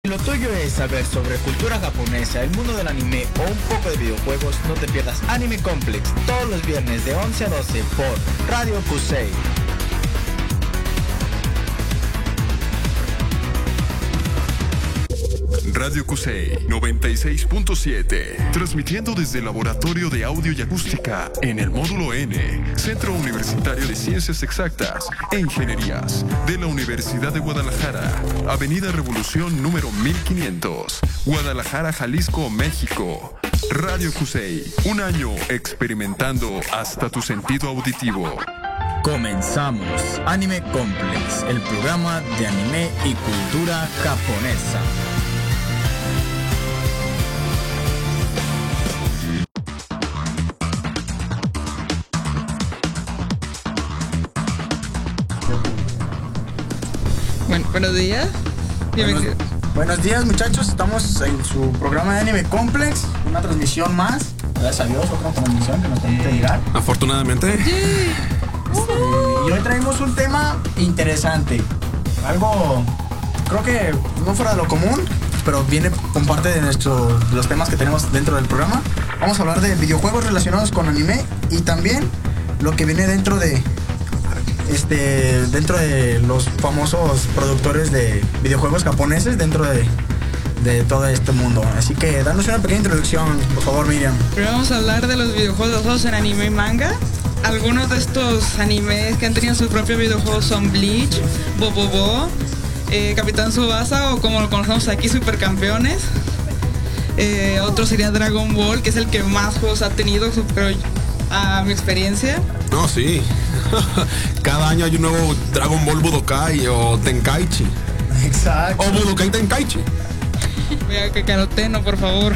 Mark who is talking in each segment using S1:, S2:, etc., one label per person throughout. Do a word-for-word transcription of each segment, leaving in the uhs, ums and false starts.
S1: Si lo tuyo es saber sobre cultura japonesa, el mundo del anime o un poco de videojuegos, no te pierdas Anime Complex todos los viernes de once a doce por Radio Kusei.
S2: Radio Kusei noventa y seis punto siete, transmitiendo desde el Laboratorio de Audio y Acústica en el Módulo N, Centro Universitario de Ciencias Exactas e Ingenierías de la Universidad de Guadalajara, Avenida Revolución número mil quinientos, Guadalajara, Jalisco, México. Radio Kusei, un año experimentando hasta tu sentido auditivo.
S1: Comenzamos Anime Complex, el programa de anime y cultura japonesa.
S3: Bueno, buenos días.
S4: Buenos, buenos días, muchachos. Estamos en su programa de Anime Complex, una transmisión más. Gracias a Dios, otra transmisión que nos permite llegar.
S5: Afortunadamente.
S4: Sí. Este, y hoy traemos un tema interesante. Algo, creo que no fuera de lo común, pero viene con parte de, nuestro, de los temas que tenemos dentro del programa. Vamos a hablar de videojuegos relacionados con anime y también lo que viene dentro de... Este, dentro de los famosos productores de videojuegos japoneses dentro de, de todo este mundo. Así que danos una pequeña introducción, por favor, Miriam.
S3: Pero vamos a hablar de los videojuegos basados en anime y manga. Algunos de estos animes que han tenido sus propios videojuegos son Bleach, Bobobo, eh, Capitán Tsubasa o como lo conocemos aquí, Supercampeones. Eh, otro sería Dragon Ball, que es el que más juegos ha tenido, pero a mi experiencia.
S5: No, sí. Cada año hay un nuevo Dragon Ball Budokai o Tenkaichi.
S4: Exacto.
S5: O Budokai Tenkaichi.
S3: Vea que caroteno, por favor.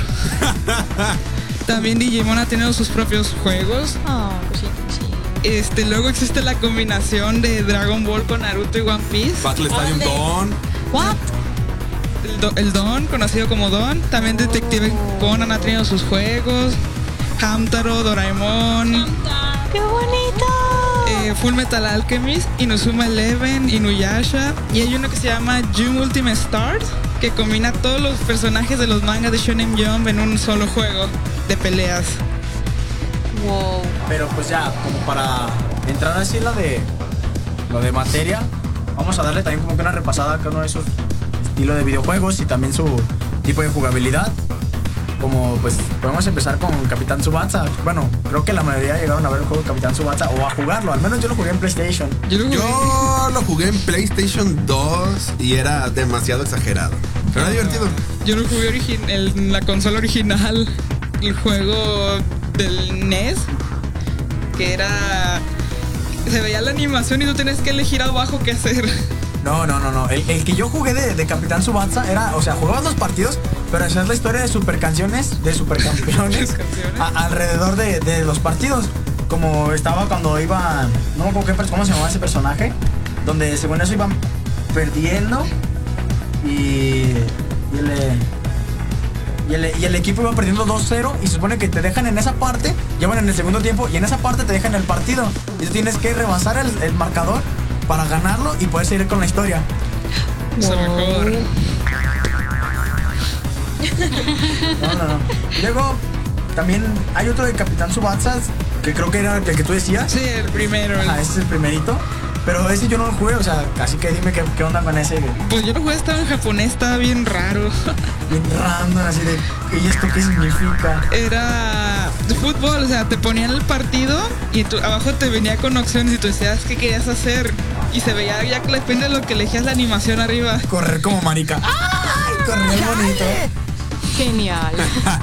S3: También Digimon ha tenido sus propios juegos.
S6: Oh, pues sí, sí.
S3: Este, luego existe la combinación de Dragon Ball con Naruto y One Piece.
S5: Battle Stadium Dawn.
S6: What?
S3: El, Do- el Don, conocido como Don. También Detective Conan ha tenido sus juegos. Hamtaro, Doraemon.
S6: ¡Qué bonito!
S3: Eh, Full Metal Alchemist, Inazuma Eleven, Inuyasha. Y hay uno que se llama Jump Ultimate Stars, que combina todos los personajes de los mangas de Shonen Jump en un solo juego de peleas.
S6: Wow.
S4: Pero pues ya, como para entrar así en lo de, lo de materia, vamos a darle también como que una repasada a cada uno de esos estilos de videojuegos y también su tipo de jugabilidad. Como pues podemos empezar con Capitán Tsubasa. Bueno, creo que la mayoría llegaron a ver el juego de Capitán Tsubasa o a jugarlo. Al menos yo lo jugué en PlayStation.
S3: Yo lo jugué.
S5: Yo lo jugué en PlayStation dos y era demasiado exagerado. Pero era divertido.
S3: Yo lo jugué origi- el- en la consola original, el juego del N E S, que era... Se veía la animación y tú tenías que elegir abajo qué hacer.
S4: No, no, no, no. El, el que yo jugué de, de Capitán Tsubasa era, o sea, jugabas los partidos, pero hacías la historia de supercanciones, de supercampeones,
S3: Canciones.
S4: a- alrededor de, de los partidos. Como estaba cuando iba, no me acuerdo qué, cómo se llamaba ese personaje, donde según eso iban perdiendo y, y el, eh, y el, y el equipo iba perdiendo dos cero y se supone que te dejan en esa parte, llevan en el segundo tiempo y en esa parte te dejan el partido. Y tú tienes que rebasar el, el marcador para ganarlo y poder seguir con la historia.
S3: Eso mejor.
S4: No, no, no. Luego, también hay otro de Capitán Tsubasa, que creo que era el que tú decías.
S3: Sí, el primero. el-
S4: Ajá, ese es el primerito. Pero ese yo no lo jugué, o sea, así que dime qué, qué onda con ese.
S3: Pues yo lo jugué, estaba en japonés, estaba bien raro.
S4: Bien random, así de, ¿y esto qué significa?
S3: Era de fútbol, o sea, te ponían el partido y tú, abajo te venía con opciones y tú decías qué querías hacer. Y se veía ya que depende de lo que elegías la animación arriba.
S4: Correr como marica. ¡Ay! Correr bonito.
S6: Genial.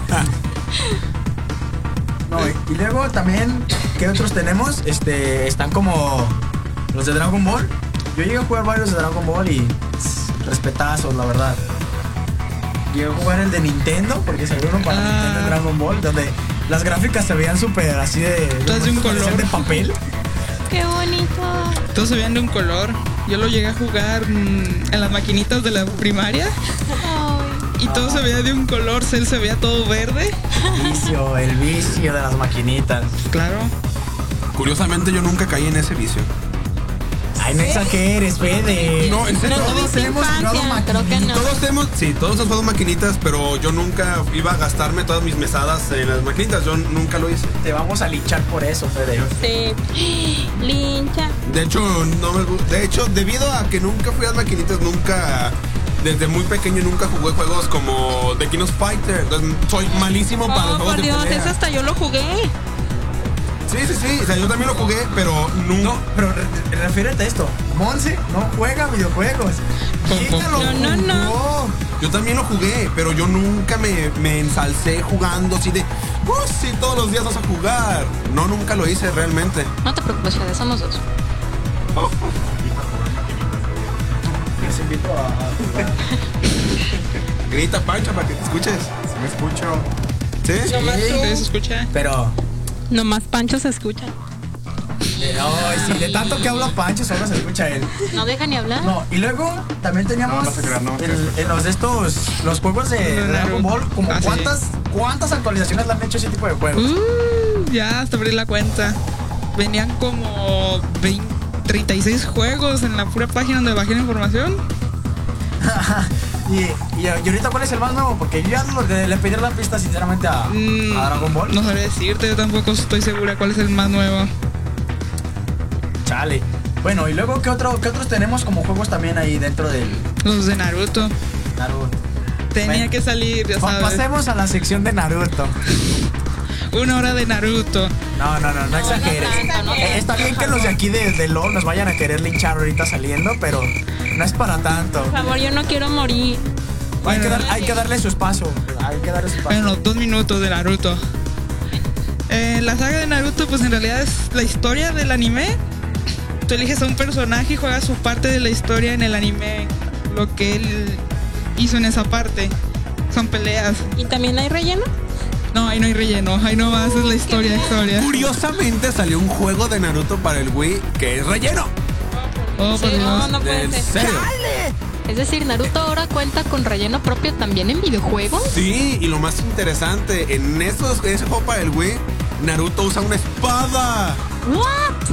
S4: No, y, y luego también, ¿qué otros tenemos? Este, están como los de Dragon Ball. Yo llegué a jugar varios de Dragon Ball y tss, respetazos, la verdad. Llegué a jugar el de Nintendo, porque salió uno para
S3: Ah.
S4: Nintendo de Dragon Ball, donde las gráficas se veían súper así de...
S3: Todas de un
S4: parecían
S3: color.
S4: de papel.
S6: ¡Qué bonito!
S3: Todos se veían de un color. Yo lo llegué a jugar mm, en las maquinitas de la primaria
S6: Ay.
S3: y todo se veía de un color. Cell se veía todo verde.
S4: Vicio, el vicio de las maquinitas.
S3: Claro.
S5: Curiosamente yo nunca caí en ese vicio.
S4: Ay, no exageres, Fede.
S5: No, en serio.
S6: No
S4: Todos
S6: tuviste
S4: hemos jugado
S6: infancia, creo que no.
S5: Todos hemos, sí, todos hemos jugado maquinitas, pero yo nunca iba a gastarme todas mis mesadas en las maquinitas. Yo nunca lo hice.
S4: Te vamos a linchar por eso, Fede.
S6: Sí. Lincha.
S5: De hecho, no me gu- De hecho, debido a que nunca fui a las maquinitas, nunca. Desde muy pequeño nunca jugué juegos como The King of Fighter. Entonces, soy malísimo para los
S6: Oh,
S5: juegos
S6: por
S5: de
S6: Dios,
S5: pelea.
S6: eso hasta yo lo jugué.
S5: Sí, sí, sí. O sea, yo también lo jugué, pero nunca.
S4: No, pero re- refiérete a esto. Monse no juega videojuegos. Ella lo
S6: No, no, no.
S4: jugó.
S5: Yo también lo jugué, pero yo nunca me, me ensalcé jugando así de. Oh, sí, todos los días vas a jugar. No, nunca lo hice realmente.
S6: No te preocupes, Fede, somos dos.
S4: Les invito a, a jugar.
S5: Grita, Pancha, para que te escuches.
S7: Si me escucho.
S5: ¿Sí?
S3: Nomás
S4: Sí.
S3: tú. ¿Se escucha?
S4: Pero,
S6: Nomás Pancho se escucha.
S4: eh, ay, sí, de tanto que habla Pancho, solo se escucha él.
S6: No deja ni hablar.
S4: No, y luego también teníamos
S7: No, no se crean, no,
S4: en,
S7: que-
S4: en los de estos, los juegos de
S3: De
S4: Dragon
S3: Naruto.
S4: Ball, como
S3: Ah, sí.
S4: cuántas, cuántas actualizaciones le han hecho a ese tipo de juegos.
S3: Uh, ya, hasta abrir la cuenta. Venían como veinte, treinta y seis juegos en la pura página donde bajé la información.
S4: y, y, y ahorita, ¿cuál es el más nuevo? Porque yo ya lo de- le pedí la pista sinceramente a,
S3: Mm,
S4: a Dragon Ball.
S3: No sabría decirte, yo tampoco estoy segura cuál es el más nuevo.
S4: Chale. Bueno, y luego, ¿qué, otro, ¿qué otros tenemos como juegos también ahí dentro del
S3: Los de Naruto.
S4: Naruto?
S3: Tenía
S4: Bueno,
S3: que salir, ya
S4: Pa-
S3: sabes.
S4: pasemos a la sección de Naruto.
S3: Una hora de Naruto.
S4: No, no, no, no exageres.
S6: tanto, no
S4: Eh, Está bien que los de aquí de, de LOL nos vayan a querer linchar ahorita saliendo, pero no es para tanto.
S6: Por favor, yo no quiero morir.
S4: Hay que, dar-
S3: Bueno.
S4: hay que darle su espacio. Hay que darle su espacio.
S3: Bueno, dos minutos de Naruto. Eh, la saga de Naruto, pues en realidad es la historia del anime. Tú eliges a un personaje y juegas su parte de la historia en el anime. Lo que él hizo en esa parte. Son peleas.
S6: ¿Y también hay relleno?
S3: No, ahí no hay relleno. Ahí nomás es la historia, historia.
S5: Curiosamente salió un juego de Naruto para el Wii que es relleno.
S3: Oh, por
S6: Sí, no,
S3: Dios.
S6: no puede
S5: ¿En
S6: ser.
S5: serio?
S6: Es decir, Naruto ahora cuenta con relleno propio también en videojuegos.
S5: Sí, y lo más interesante, en esos, ese juego para el Wii, Naruto usa una espada.
S6: What?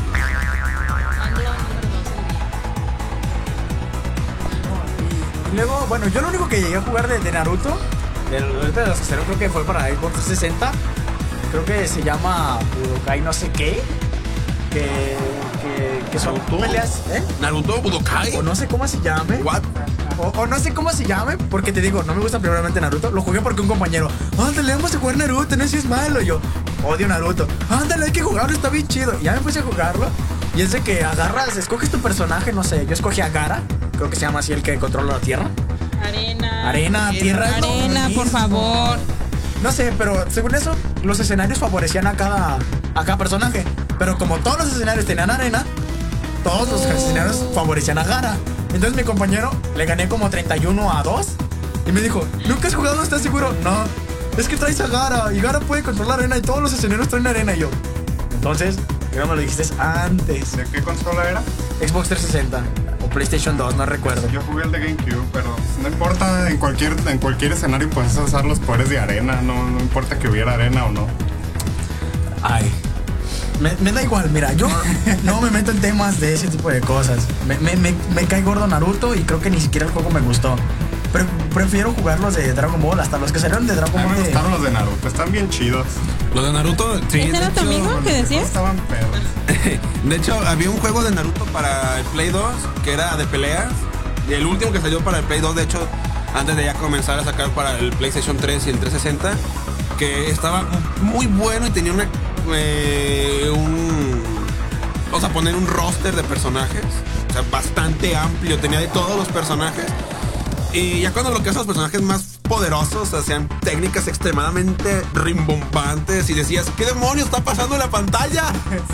S4: Y luego, bueno, yo lo único que llegué a jugar de, de Naruto, de, de los que salieron, creo que fue para Xbox trescientos sesenta. Creo que se llama Budokai no sé qué. Que, que, que son
S5: ¿Naruto?
S4: peleas, ¿eh?
S5: Naruto Budokai.
S4: O no sé cómo se llame.
S5: What?
S4: O, o no sé cómo se llame, porque te digo, no me gusta primeramente Naruto. Lo jugué porque un compañero, ándale, vamos a jugar Naruto, no sé si es malo. Y yo, odio Naruto. Ándale, hay que jugarlo, está bien chido. Y ya me puse a jugarlo. Y es de que agarras, escoges tu personaje, no sé, yo escogí a Gara, creo que se llama así el que controla la tierra.
S6: Arena.
S4: Arena, tierra, es lo
S6: Arena, por
S4: mismo.
S6: favor.
S4: No sé, pero según eso, los escenarios favorecían a cada, a cada personaje. Pero como todos los escenarios tenían arena, todos los escenarios favorecían a Gara. Entonces mi compañero le gané como treinta y uno a dos. Y me dijo, ¿nunca has jugado? ¿Estás seguro? No, es que traes a Gara. Y Gara puede controlar arena y todos los escenarios traen arena. Y yo, entonces, ¿qué no me lo dijiste antes?
S7: ¿De qué consola era?
S4: Xbox trescientos sesenta o PlayStation dos, no recuerdo.
S7: Yo jugué el de GameCube, pero no importa, en cualquier, en cualquier escenario puedes usar los poderes de arena, no, no importa que hubiera arena o no.
S4: Ay. Me, me da igual, mira, yo no me meto en temas de ese tipo de cosas. Me, me, me, me cae gordo Naruto y creo que ni siquiera el juego me gustó. Pre- prefiero jugar los de Dragon Ball, hasta los que salieron de Dragon
S7: A mí
S4: Ball
S7: me
S4: de...
S7: gustaron los de Naruto, están bien chidos.
S5: Los de Naruto, sí.
S6: ¿Ese
S5: de
S6: era tu
S5: hecho-
S6: amigo que
S7: No
S6: decías?
S7: estaban pedos.
S5: De hecho, había un juego de Naruto para el Play dos que era de peleas. Y el último que salió para el Play dos, de hecho, antes de ya comenzar a sacar para el PlayStation tres y el trescientos sesenta, que estaba muy bueno y tenía una eh, un o sea, poner un roster de personajes, o sea, bastante amplio, tenía de todos los personajes. Y ya cuando bloqueas a los personajes más poderosos, hacían técnicas extremadamente rimbombantes y decías, ¿qué demonios está pasando en la pantalla?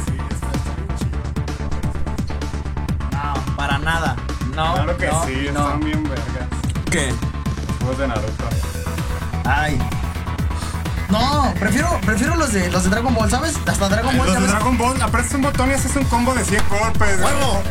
S4: No, para nada. No,
S7: Claro que
S4: no,
S7: sí,
S4: no.
S7: están bien vergas.
S5: ¿Qué?
S7: Los juegos de Naruto.
S4: Ay. No, prefiero, prefiero los de los de Dragon Ball, ¿sabes? Hasta Dragon Ball,
S7: Los de
S4: ¿sabes?
S7: Dragon Ball, apretas un botón y haces un combo de cien golpes.
S4: ¡Huevo!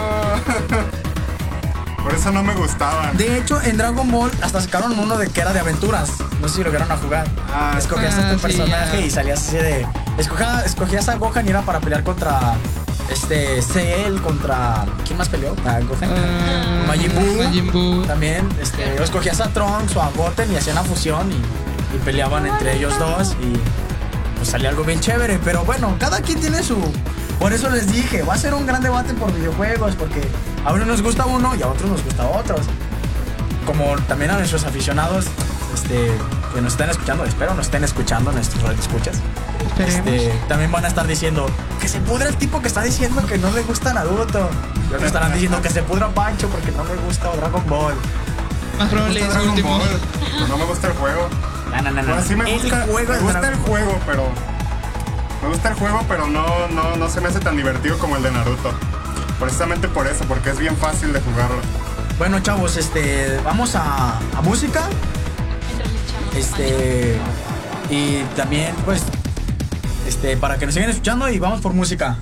S7: No. Por eso no me gustaban.
S4: De hecho, en Dragon Ball hasta sacaron uno de que era de aventuras. No sé si lo llegaron a jugar.
S7: Ah,
S4: Escogías a
S3: ah,
S4: tu
S3: sí,
S4: personaje
S3: ya.
S4: y salías así de. Escogías, escogías a Gohan y era para pelear contra. este Cell contra ¿quién más peleó? Ah, Goten.
S3: Uh,
S4: Majin Buu.
S3: Majin Buu.
S4: También este o escogías a Trunks o a Goten y hacían la fusión y, y peleaban entre ellos dos y pues salía algo bien chévere, pero bueno, cada quien tiene su. Por eso les dije, va a ser un gran debate por videojuegos, porque a uno nos gusta uno y a otros nos gusta otros. Como también a nuestros aficionados este, que nos estén escuchando, espero nos estén escuchando, nuestros radioescuchas. Este, también van a estar diciendo que se pudra el tipo que está diciendo que no le gusta Naruto. Y otros estarán diciendo que se pudra Pancho porque no le gusta Dragon Ball.
S3: Más probable es el último.
S7: Ball, no me gusta el juego.
S4: No, no, no, no.
S7: Bueno, sí me
S4: el
S7: gusta,
S4: juego
S7: me
S4: es
S7: gusta el
S4: Dragon
S7: juego, pero me gusta el juego, pero no, no, no se me hace tan divertido como el de Naruto. Precisamente por eso, porque es bien fácil de jugarlo.
S4: Bueno, chavos, este, vamos a, a música. Este, y también, pues, este, para que nos sigan escuchando y vamos por música.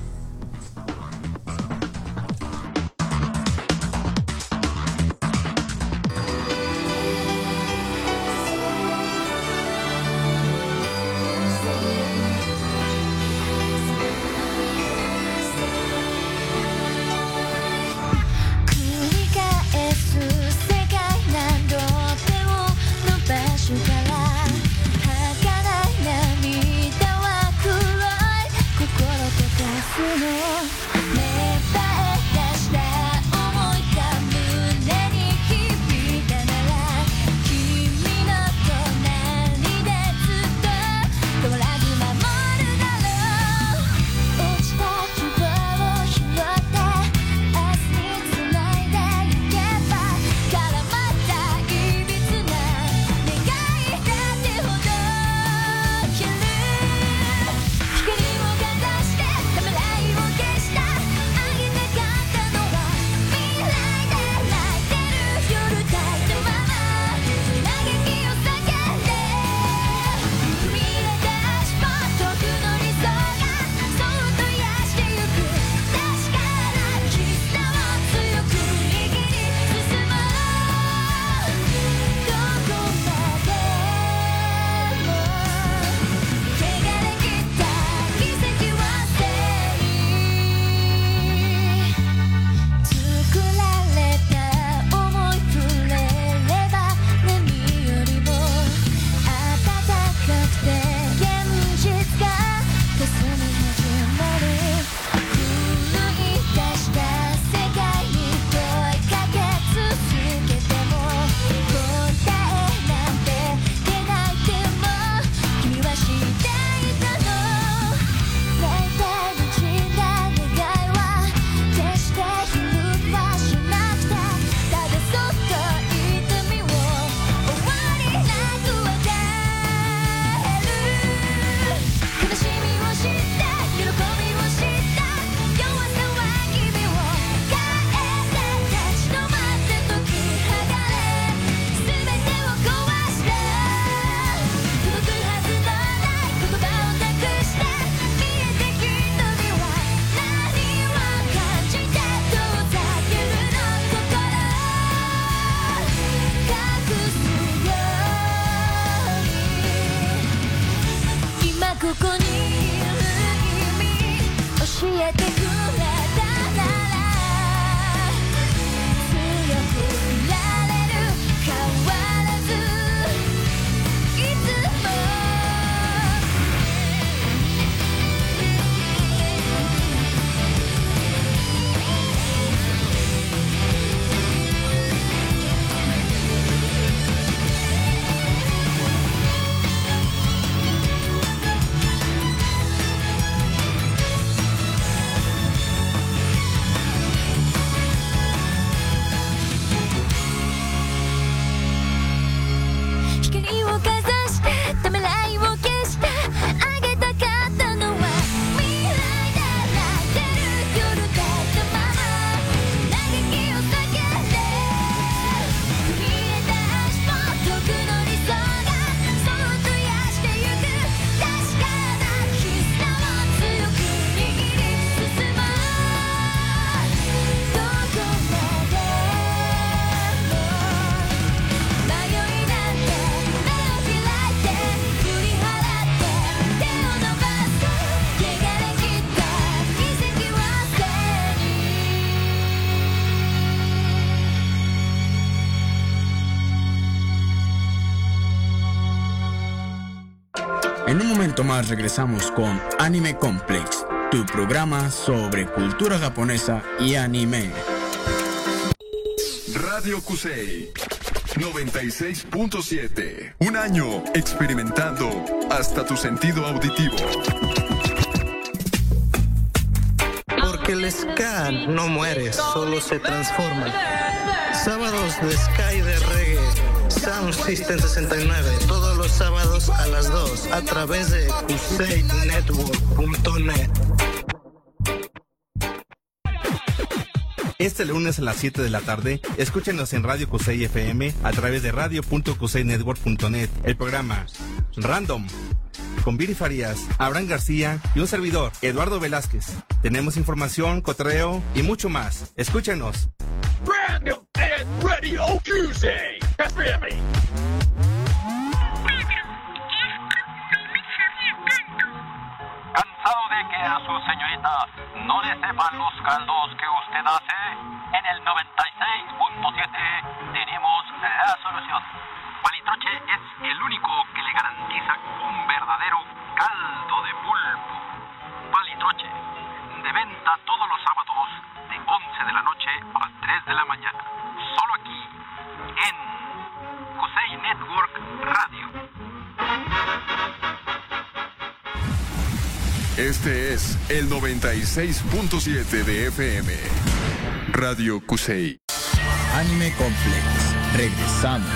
S1: En un momento más regresamos con Anime Complex, tu programa sobre cultura japonesa y anime.
S2: Radio Kusei noventa y seis punto siete. Un año experimentando hasta tu sentido auditivo.
S8: Porque el ska no muere, solo se transforma. Sábados de ska y de reggae, Sound System sesenta y nueve, todos los sábados a las dos, a través de kusei network punto net.
S9: Este lunes a las siete de la tarde, escúchenos en Radio Kusei F M a través de radio punto kusei network punto net. El programa Random, con Viri Farías, Abraham García y un servidor, Eduardo Velázquez. Tenemos información, cotorreo y mucho más. Escúchenos.
S10: Random and Radio Kusei F M.
S11: ¿Cansado de que a su señorita no le sepan los caldos que usted hace? En el noventa y seis punto siete tenemos la solución. Palitroche es el único que le garantiza un verdadero caldo de pulpo. Palitroche, de venta todos los sábados de once de la noche a tres de la mañana. Solo aquí, en Kusei Network Radio.
S2: Este es el noventa y seis punto siete de F M. Radio Kusei.
S1: Anime Complex. Regresamos.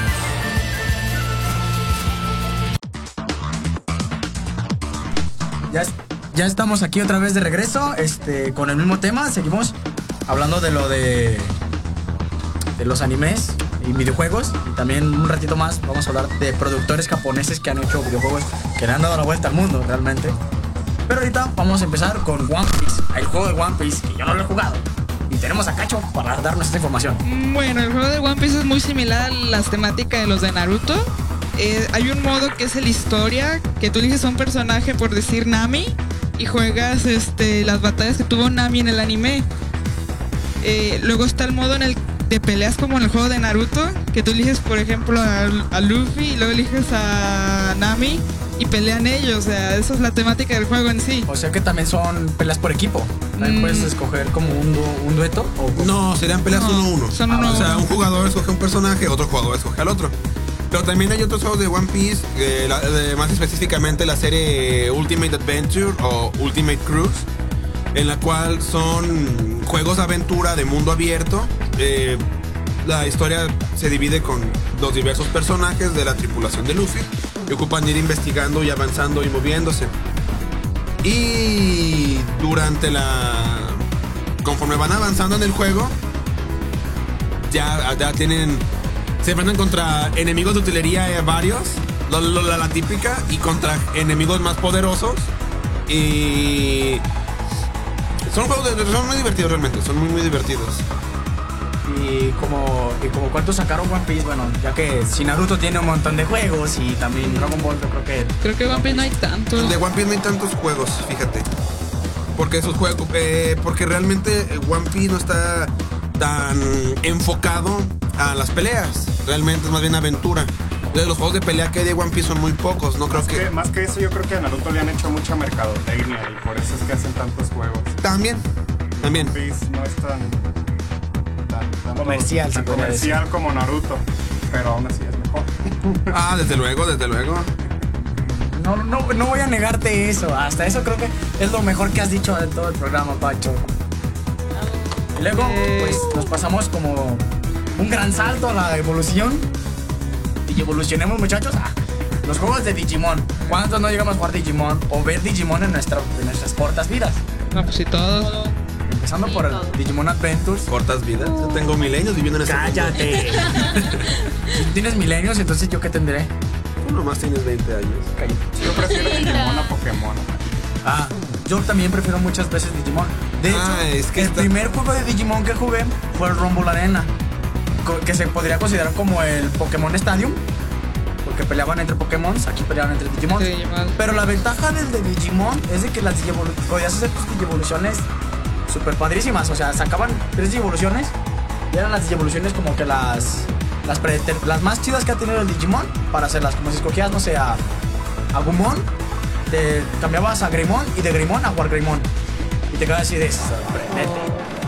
S4: Ya, ya estamos aquí otra vez de regreso, este, con el mismo tema. Seguimos hablando de lo de, de los animes y videojuegos. Y también un ratito más vamos a hablar de productores japoneses que han hecho videojuegos que le han dado la vuelta al mundo realmente. Pero ahorita vamos a empezar con One Piece, el juego de One Piece, que yo no lo he jugado. Y tenemos a Cacho para darnos esta información.
S3: Bueno, el juego de One Piece es muy similar a las temáticas de los de Naruto. Eh, hay un modo que es el historia, que tú eliges a un personaje, por decir Nami, y juegas este, las batallas que tuvo Nami en el anime. Eh, luego está el modo en el de peleas como en el juego de Naruto, que tú eliges, por ejemplo, a, a Luffy y luego eliges a Nami y pelean ellos. O sea, esa es la temática del juego en sí.
S4: O sea que también son peleas por equipo. También mm. puedes escoger como un, du un dueto. ¿O
S5: no, serían peleas no, uno a uno.
S3: Son uno
S5: ah,
S3: a
S5: o sea,
S3: uno.
S5: Un jugador escoge un personaje, otro jugador escoge al otro. Pero también hay otros juegos de One Piece, eh, la, de, más específicamente la serie Ultimate Adventure o Ultimate Cruise, en la cual son juegos de aventura de mundo abierto. Eh, la historia se divide con los diversos personajes de la tripulación de Luffy, que ocupan ir investigando y avanzando y moviéndose. Y durante la... conforme van avanzando en el juego, ya, ya tienen... se enfrentan contra enemigos de utilería eh, varios, lo, lo, la, la típica, y contra enemigos más poderosos. Y... son juegos de, son muy divertidos realmente, son muy muy divertidos.
S4: Y como, y como cuántos sacaron One Piece, bueno, ya que si Naruto tiene un montón de juegos y también Dragon Ball, yo creo que...
S3: Creo que One Piece no hay tantos.
S5: De One Piece no hay tantos juegos, fíjate. Porque esos juegos, eh, porque realmente One Piece no está tan enfocado a las peleas. Realmente es más bien aventura. Entonces, los juegos de pelea que hay de One Piece son muy pocos, no creo
S7: más que... que... Más que eso, yo creo que a Naruto le han hecho mucha mercadotecnia y por eso es que hacen tantos juegos.
S5: También, también.
S7: One Piece no es tan... tan
S4: comercial,
S7: tan comercial como Naruto, pero aún así es mejor.
S5: Ah, desde luego, desde luego.
S4: No, no, no voy a negarte eso. Hasta eso creo que es lo mejor que has dicho de todo el programa, Pacho. Y luego, pues nos pasamos como un gran salto a la evolución. Y evolucionemos, muchachos, a los juegos de Digimon. ¿Cuántos no llegamos a jugar Digimon o ver Digimon en, nuestra, en nuestras cortas vidas?
S3: No, pues sí, todos.
S4: Empezando por el Digimon Adventures.
S5: ¿Cortas vidas? Yo tengo milenios viviendo en este mundo.
S4: ¡Cállate! Si tú tienes milenios, entonces ¿yo qué tendré?
S5: Tú nomás tienes veinte años.
S4: Cállate.
S7: Yo prefiero Digimon a Pokémon.
S4: Ah, yo también prefiero muchas veces Digimon. De hecho,
S5: ah, es que
S4: el
S5: está...
S4: primer juego de Digimon que jugué fue el Rumble Arena, que se podría considerar como el Pokémon Stadium, porque peleaban entre Pokémon, aquí peleaban entre Digimon.
S3: Sí,
S4: pero la ventaja del de Digimon es de que las Digivolu podías hacer tus Digivoluciones súper padrísimas. O sea, sacaban tres Digivoluciones y eran las Digivoluciones como que las las, pre las más chidas que ha tenido el Digimon para hacerlas. Como si escogías, no sé, a, a Gumon te cambiabas a Greymon y de Greymon a Wargreymon. Y te quedas así de sorprendente.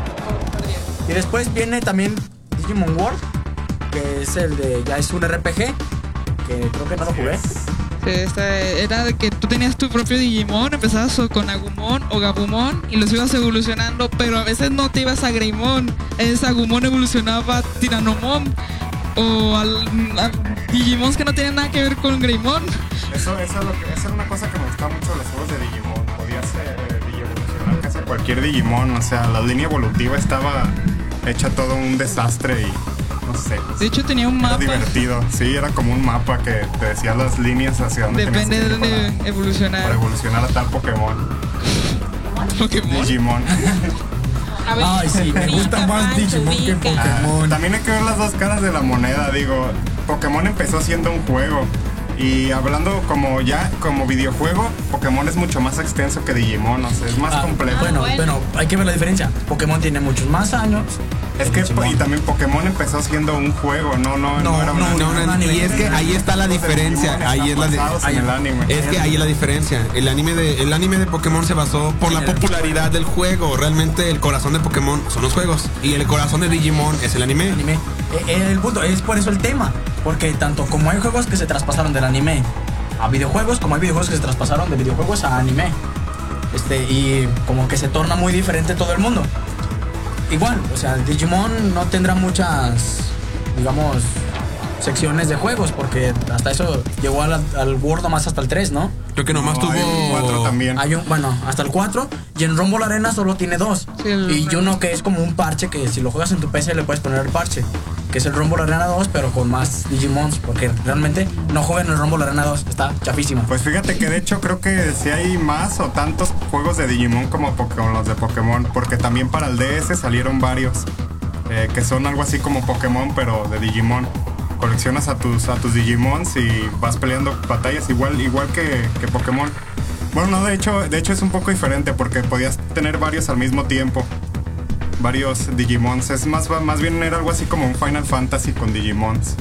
S4: Y después viene también Digimon World, que es el de, ya es un R P G, que creo que no lo jugué.
S3: Sí, esta era de que tú tenías tu propio Digimon, empezabas o con Agumon o Gabumon y los ibas evolucionando, pero a veces no te ibas a Greymon, ese Agumon evolucionaba a Tiranomon o al, a Digimons que no tenían nada que ver con Greymon.
S7: Eso, eso, es lo que, eso era una cosa que me gustaba mucho de los juegos de Digimon. Podías eh, digievolucionar casi a cualquier Digimon, o sea, la línea evolutiva estaba hecha todo un desastre y no sé.
S3: De hecho tenía un mapa.
S7: Era divertido, sí, era como un mapa que te decía las líneas hacia dónde
S3: depende
S7: tenías que ir
S3: de dónde
S7: para,
S3: evolucionar.
S7: para evolucionar a tal Pokémon.
S3: Pokémon.
S7: Digimon.
S12: A ver,
S4: Ay, sí, me gusta más Digimon que Pokémon.
S7: Ah, también hay que ver las dos caras de la moneda, digo, Pokémon empezó siendo un juego. Y hablando como ya como videojuego, Pokémon es mucho más extenso que Digimon, o sea, es más
S4: Ah,
S7: completo.
S4: Bueno, bueno, hay que ver la diferencia. Pokémon tiene muchos más años.
S7: Es que y también Pokémon empezó siendo un juego, no, no, no,
S4: No,
S7: era una
S4: no,
S5: No, no,
S4: anime.
S5: y es que ahí está la diferencia, ahí es la de-
S7: en el anime.
S5: Es que ahí es la diferencia. El anime de el anime de Pokémon se basó por la popularidad del juego. Realmente el corazón de Pokémon son los juegos y el corazón de Digimon es el anime.
S4: Anime. Eh, el punto es por eso el tema, porque tanto como hay juegos que se traspasaron del anime a videojuegos, como hay videojuegos que se traspasaron de videojuegos a anime. Este, y como que se torna muy diferente todo el mundo. Igual, o sea, Digimon no tendrá muchas, digamos, secciones de juegos, porque hasta eso llegó al, al World más hasta el tres, ¿no?
S5: Creo que nomás
S7: No,
S5: tuvo
S7: hay un cuatro también.
S4: Hay un, bueno, hasta el cuatro, y en Rumble Arena solo tiene dos.
S3: Sí, el-
S4: Y uno que es como un parche que si lo juegas en tu P C le puedes poner el parche, que es el Rumble Arena dos, pero con más Digimons, porque realmente no jueguen el Rumble Arena dos, está chafísimo.
S7: Pues fíjate que de hecho creo que si hay más o tantos juegos de Digimon como Pokémon, los de Pokémon, porque también para el D S salieron varios eh, que son algo así como Pokémon pero de Digimon. Coleccionas a tus a tus Digimons y vas peleando batallas igual igual que, que Pokémon. Bueno, no, de hecho, de hecho es un poco diferente porque podías tener varios al mismo tiempo. Varios Digimons. Es más, más bien era algo así como un Final Fantasy con Digimons.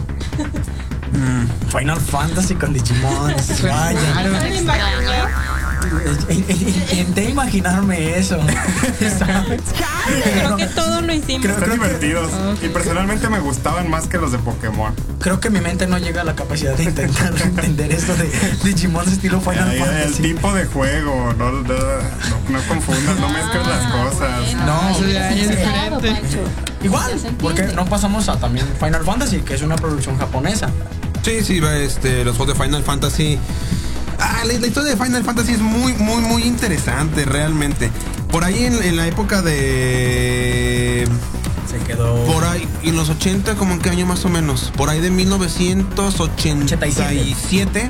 S4: Mm, Final Fantasy con Digimons. Vaya. Intenté imaginarme eso. ¿Sabes?
S12: Creo que todos lo hicimos.
S7: Están
S4: creo que-
S7: divertidos. Y personalmente me gustaban más que los de Pokémon.
S4: Creo que mi mente no llega a la capacidad de intentar entender esto de Digimon estilo Final
S7: Ahí, el
S4: Fantasy.
S7: tipo de juego, no, no, no, no confundas, no mezcles las cosas.
S4: No,
S3: Eso ya es
S12: Claro,
S3: diferente.
S12: Pancho.
S4: igual,
S12: Ya se entiende.
S4: porque no pasamos a también Final Fantasy, que es una producción japonesa.
S5: Sí, sí, va, este, los juegos de Final Fantasy. Ah, la, la historia de Final Fantasy es muy, muy, muy interesante, realmente. Por ahí en, en la época de.
S4: Se quedó.
S5: Por ahí, en los ochenta, ¿como en qué año más o menos? Por ahí de mil novecientos ochenta y siete.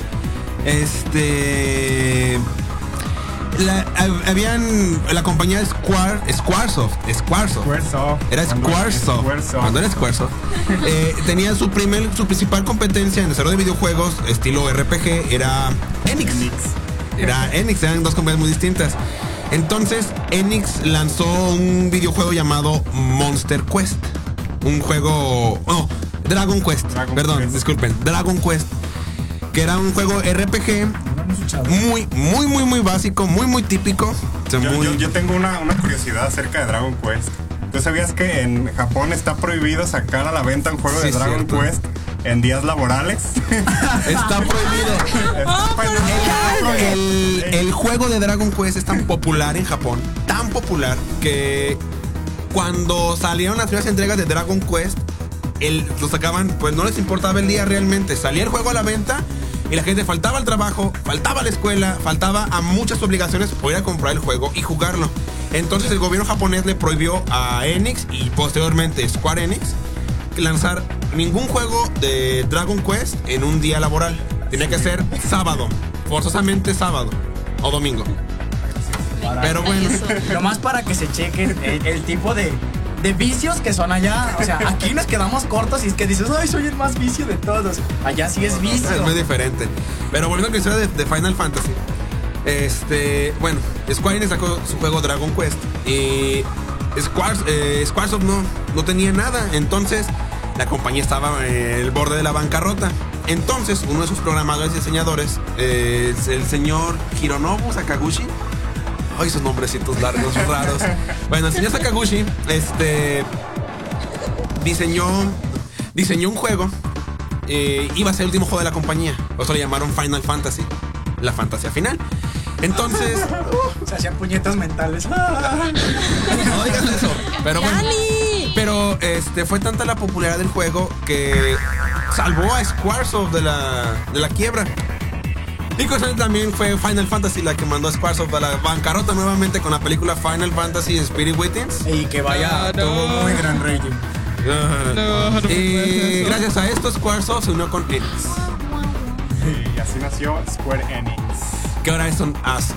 S5: Este. La, hab- habían la compañía Square, Squaresoft, Squaresoft.
S7: Squaresoft.
S5: Era
S7: Cuando
S5: Squaresoft.
S7: Squaresoft.
S5: Cuando era Squaresoft. eh, tenía su primer, su principal competencia en desarrollo de videojuegos, estilo R P G, era Enix. Era Enix, eran dos compañías muy distintas. Entonces, Enix lanzó un videojuego llamado Monster Quest. Un juego. No, Dragon Quest.
S7: Dragon
S5: Perdón,
S7: Quest.
S5: disculpen. Dragon Quest. Que era un juego R P G muy, muy, muy, muy básico, muy, muy típico. O sea,
S7: Yo,
S5: muy-
S7: yo- yo tengo una, una curiosidad acerca de Dragon Quest. ¿Tú sabías que en Japón está prohibido sacar a la venta un juego
S5: Sí,
S7: de Dragon
S5: cierto.
S7: Quest en días laborales?
S5: Está prohibido.
S7: Está prohibido.
S5: El, el juego de Dragon Quest es tan popular en Japón, tan popular, que cuando salieron las primeras entregas de Dragon Quest, el, lo sacaban, pues no les importaba el día realmente. Salía el juego a la venta y la gente faltaba al trabajo, faltaba a la escuela, faltaba a muchas obligaciones para ir a comprar el juego y jugarlo. Entonces el gobierno japonés le prohibió a Enix y posteriormente Square Enix lanzar ningún juego de Dragon Quest en un día laboral. Tenía que ser sábado, forzosamente sábado o domingo. Pero bueno,
S4: Nomás para que se chequen el, el tipo de, de vicios que son allá. O sea, aquí nos quedamos cortos y es que dices, ay, soy el más vicio de todos. Allá sí es vicio.
S5: es muy diferente. Pero volviendo a la historia de, de Final Fantasy. Este, bueno, Square Enix sacó su juego Dragon Quest y Square, eh, Squaresoft no, no tenía nada. Entonces la compañía estaba en el borde de la bancarrota. Entonces, uno de sus programadores y diseñadores, eh, el señor Hironobu Sakaguchi. Ay, esos nombrecitos largos, raros. Bueno, el señor Sakaguchi, este, diseñó, diseñó un juego. Eh, iba a ser el último juego de la compañía. Por eso le llamaron Final Fantasy, la fantasía final. Entonces,
S4: uh, se hacían puñetas mentales.
S5: No digas eso. Pero bueno, pero este fue tanta la popularidad del juego que salvó a Squaresoft de la, de la quiebra. Y curiosamente también fue Final Fantasy la que mandó a Squaresoft a la bancarrota nuevamente con la película Final Fantasy Spirit Witness.
S4: Y que vaya, no, tuvo no. muy gran rating.
S5: No, no y gracias a esto Squaresoft se unió con Enix.
S7: Y así nació Square Enix.
S5: Que ahora es un asco.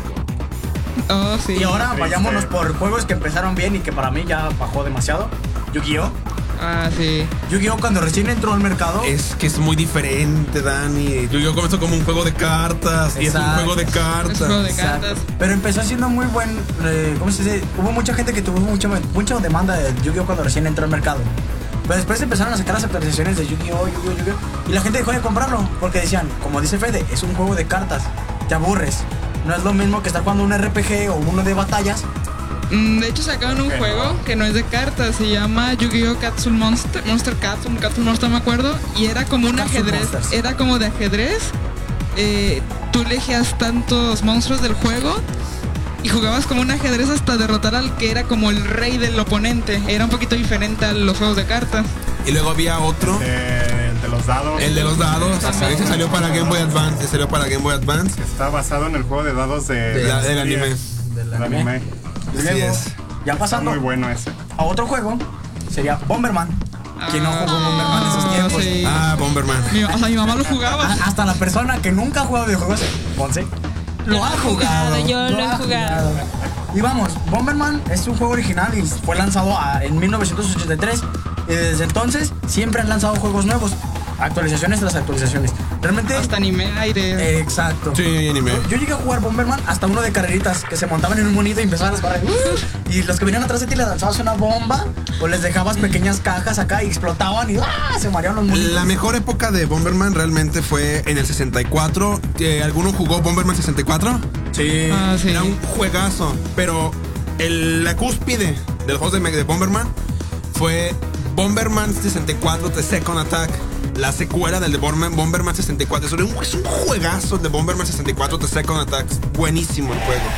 S3: Oh, sí.
S4: Y ahora vayámonos por juegos que empezaron bien y que para mí ya bajó demasiado. Yu-Gi-Oh!
S3: Ah, sí.
S4: Yu-Gi-Oh! Cuando recién entró al mercado.
S5: Es que es muy diferente, Dani. Yu-Gi-Oh! Comenzó como un juego de cartas. Exacto. Y es un juego de cartas.
S3: Es un juego de cartas.
S4: Pero empezó siendo muy buen. Eh, ¿Cómo se dice? Hubo mucha gente que tuvo mucha, mucha demanda de Yu-Gi-Oh! Cuando recién entró al mercado. Pero después empezaron a sacar las actualizaciones de Yu-Gi-Oh! Yu-Gi-Oh! Yu-Gi-Oh! Y la gente dejó de comprarlo. Porque decían, como dice Fede, es un juego de cartas. Te aburres. No es lo mismo que estar jugando un R P G o uno de batallas.
S3: De hecho sacaron un juego que no es de cartas, se llama Yu-Gi-Oh! Capsule Monster, Monster Capsule, Capsule Monster, me acuerdo, y era como un Capsule ajedrez, Monsters. Era como de ajedrez. Eh, tú elegías tantos monstruos del juego y jugabas como un ajedrez hasta derrotar al que era como el rey del oponente. Era un poquito diferente a los juegos de cartas.
S5: Y luego había otro.
S7: Eh, el de los dados.
S5: El de los dados. Ese salió para Game Boy Advance. Ese salió para Game Boy Advance.
S7: Que está basado en el juego de dados de,
S5: de la, del anime.
S7: Del anime. anime.
S4: Y luego, es. ya pasando.
S7: Muy bueno ese.
S4: A otro juego sería Bomberman.
S3: Ah,
S4: ¿Quién no jugó Bomberman en esos tiempos?
S3: Sí.
S5: Ah, Bomberman.
S3: Mi, o sea, mi mamá lo jugaba.
S4: A, hasta la persona que nunca ha jugado videojuegos, Ponce, lo ha jugado.
S12: Yo lo he jugado.
S4: Y vamos, Bomberman es un juego original y fue lanzado a, en mil novecientos ochenta y tres. Y desde entonces siempre han lanzado juegos nuevos. Actualizaciones tras actualizaciones. Realmente.
S3: Hasta anime aire.
S4: Eh, exacto.
S5: Sí, anime.
S4: Yo, yo llegué a jugar Bomberman hasta uno de carreritas que se montaban en un monito y empezaban a correr. Uh, y los que venían atrás de ti les lanzabas una bomba o les dejabas pequeñas cajas acá y explotaban y ¡ah! Se mareaban los monitos.
S5: La mejor época de Bomberman realmente fue en el sesenta y cuatro. ¿Alguno jugó Bomberman sesenta y cuatro?
S4: Sí.
S3: Ah, sí.
S5: Era un juegazo. Pero el, la cúspide del juego de, de Bomberman fue Bomberman sesenta y cuatro The Second Attack. La secuela del de Bomberman sesenta y cuatro. Es un, es un juegazo de Bomberman sesenta y cuatro The Second Attack. Buenísimo el juego.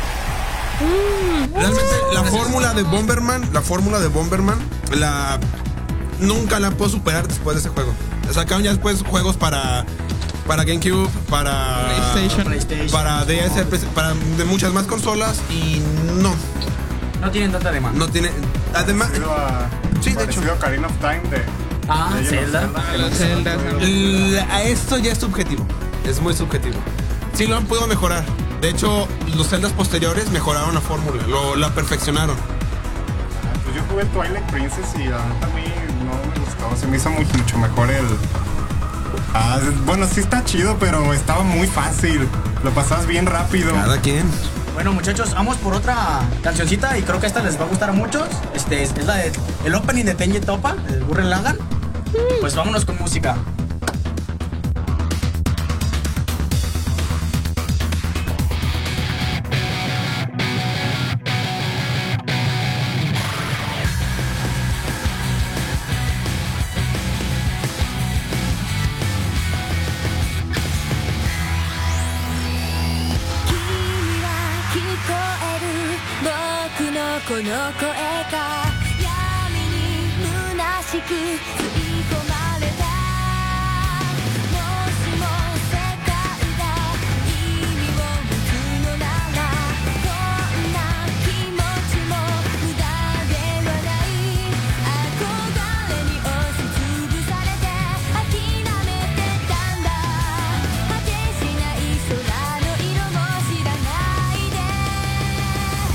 S5: Realmente la fórmula de Bomberman, la fórmula de Bomberman, la nunca la puedo superar después de ese juego. Sacaron ya después juegos para para GameCube, para
S3: PlayStation,
S4: PlayStation
S5: para D S, para de muchas más consolas y no.
S4: No tienen tanta demanda.
S5: No tiene. Además,
S7: a,
S5: sí, de hecho.
S7: Ocarina of Time de
S4: Ah, de Zelda.
S3: Zelda.
S5: A esto ya es subjetivo. Es muy subjetivo. Sí lo han podido mejorar. De hecho, los Zeldas posteriores mejoraron la fórmula, lo, la perfeccionaron.
S7: Ah, pues yo jugué el Twilight Princess y la neta a mí no me gustó. Se me hizo muy, mucho mejor el. Ah, bueno, sí está chido, pero estaba muy fácil. Lo pasabas bien rápido.
S5: Cada quien.
S4: Bueno, muchachos, vamos por otra cancioncita y creo que esta les va a gustar a muchos. Este es, es la de el opening de Tenji Toppa, de Gurren Lagann. Pues vámonos con música.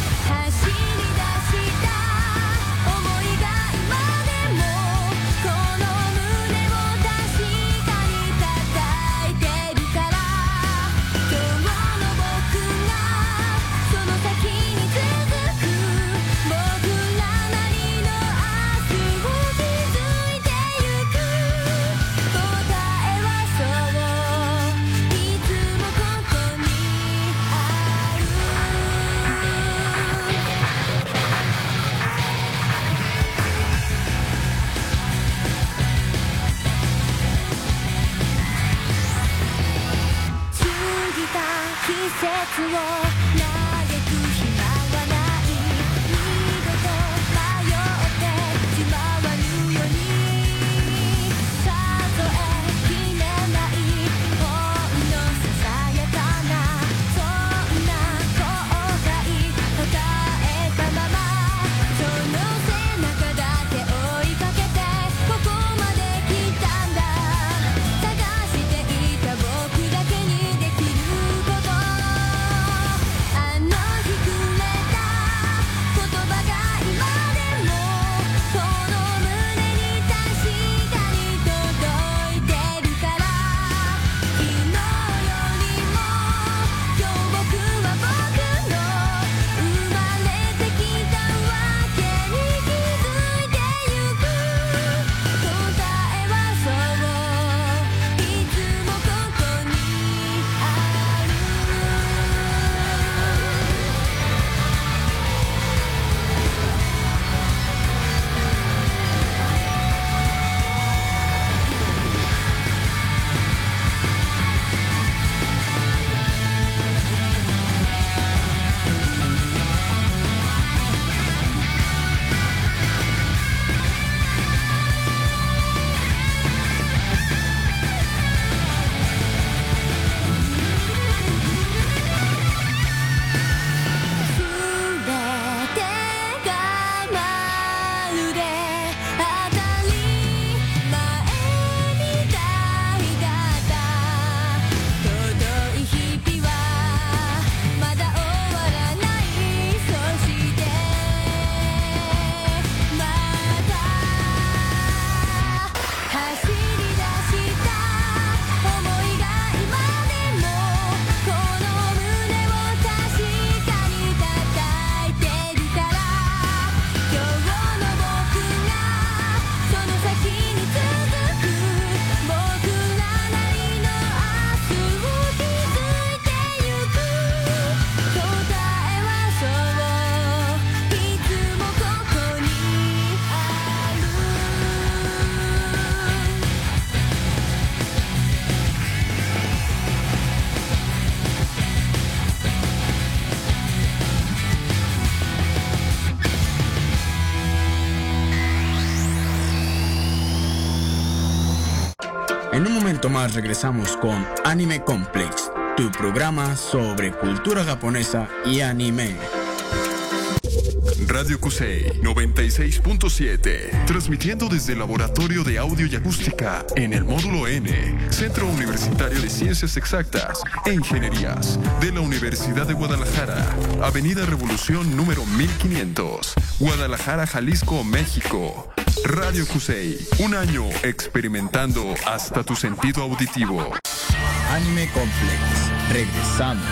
S13: Go
S1: En un momento más regresamos con Anime Complex, tu programa sobre cultura japonesa y anime.
S2: Radio Kusei noventa y seis punto siete, transmitiendo desde el Laboratorio de Audio y Acústica en el Módulo N, Centro Universitario de Ciencias Exactas e Ingenierías de la Universidad de Guadalajara, Avenida Revolución número mil quinientos, Guadalajara, Jalisco, México. Radio Kusei, un año experimentando hasta tu sentido auditivo.
S1: Anime Complex, regresamos.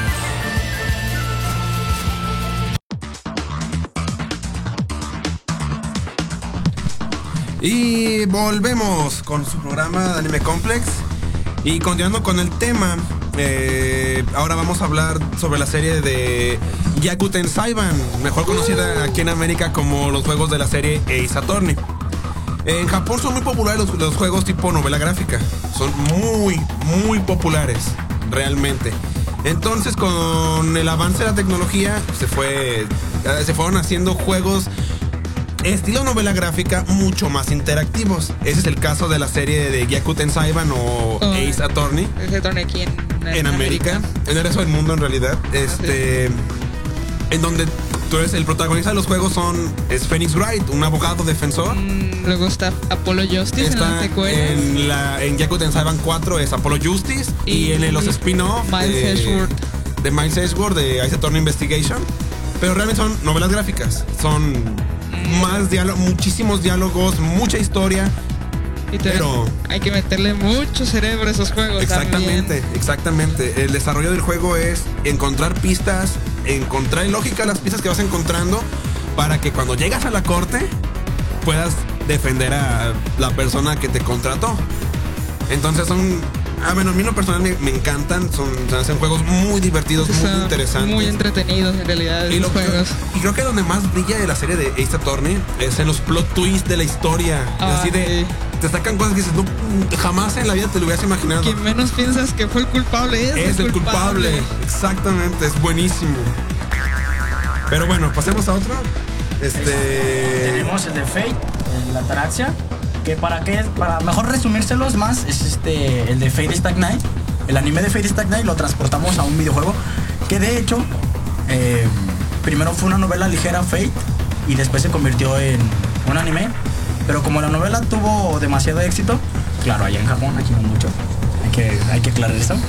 S5: Y volvemos con su programa de Anime Complex. Y continuando con el tema, eh, ahora vamos a hablar sobre la serie de Gyakuten Saiban, mejor conocida aquí en América como los juegos de la serie Ace Attorney. En Japón son muy populares los, los juegos tipo novela gráfica. Son muy, muy populares, realmente. Entonces, con el avance de la tecnología, se fue, se fueron haciendo juegos estilo novela gráfica mucho más interactivos. Ese es el caso de la serie de Gyakuten Saiban o oh, Ace Attorney.
S3: Ace Attorney aquí en, en,
S5: en América, América, en el resto del mundo en realidad. Este, sí. En donde tú eres el protagonista de los juegos son es Phoenix Wright, un abogado defensor.
S3: Mm, luego está Apollo Justice está en las secuelas.
S5: En la en Gyakuten Saiban cuatro es Apollo Justice y, y en los spin-off
S3: Miles
S5: de,
S3: Edgeworth.
S5: de Miles Edgeworth de Ace Attorney Investigation. Pero realmente son novelas gráficas. Son mm. más diálogos, muchísimos diálogos, mucha historia.
S3: Y te pero hay que meterle mucho cerebro a esos juegos.
S5: Exactamente,
S3: también.
S5: exactamente. El desarrollo del juego es encontrar pistas, encontrar lógica las pistas que vas encontrando para que cuando llegas a la corte puedas defender a la persona que te contrató. Entonces son, a menos a mí en lo personal me, me encantan, son, son juegos muy divertidos, sí, muy interesantes,
S3: muy entretenidos en realidad
S5: y
S3: los
S5: lo,
S3: juegos.
S5: Y creo que donde más brilla de la serie de Ace Attorney es en los plot twists de la historia. Ah, así de, te sacan cosas que dices, no, jamás en la vida te lo hubieras imaginado.
S3: Quien menos piensas que fue el culpable es,
S5: Es
S3: el
S5: el culpable.
S3: culpable.
S5: Exactamente, es buenísimo. Pero bueno, pasemos a otro. Este.
S4: Tenemos el de Fate, el- la Ataraxia, que para qué, para mejor resumírselos más, es este, el de Fate Stay Night. El anime de Fate Stay Night lo transportamos a un videojuego que de hecho eh, primero fue una novela ligera, Fate, y después se convirtió en un anime. Pero como la novela tuvo demasiado éxito, claro, allá en Japón, aquí no mucho, hay que, hay que aclarar eso.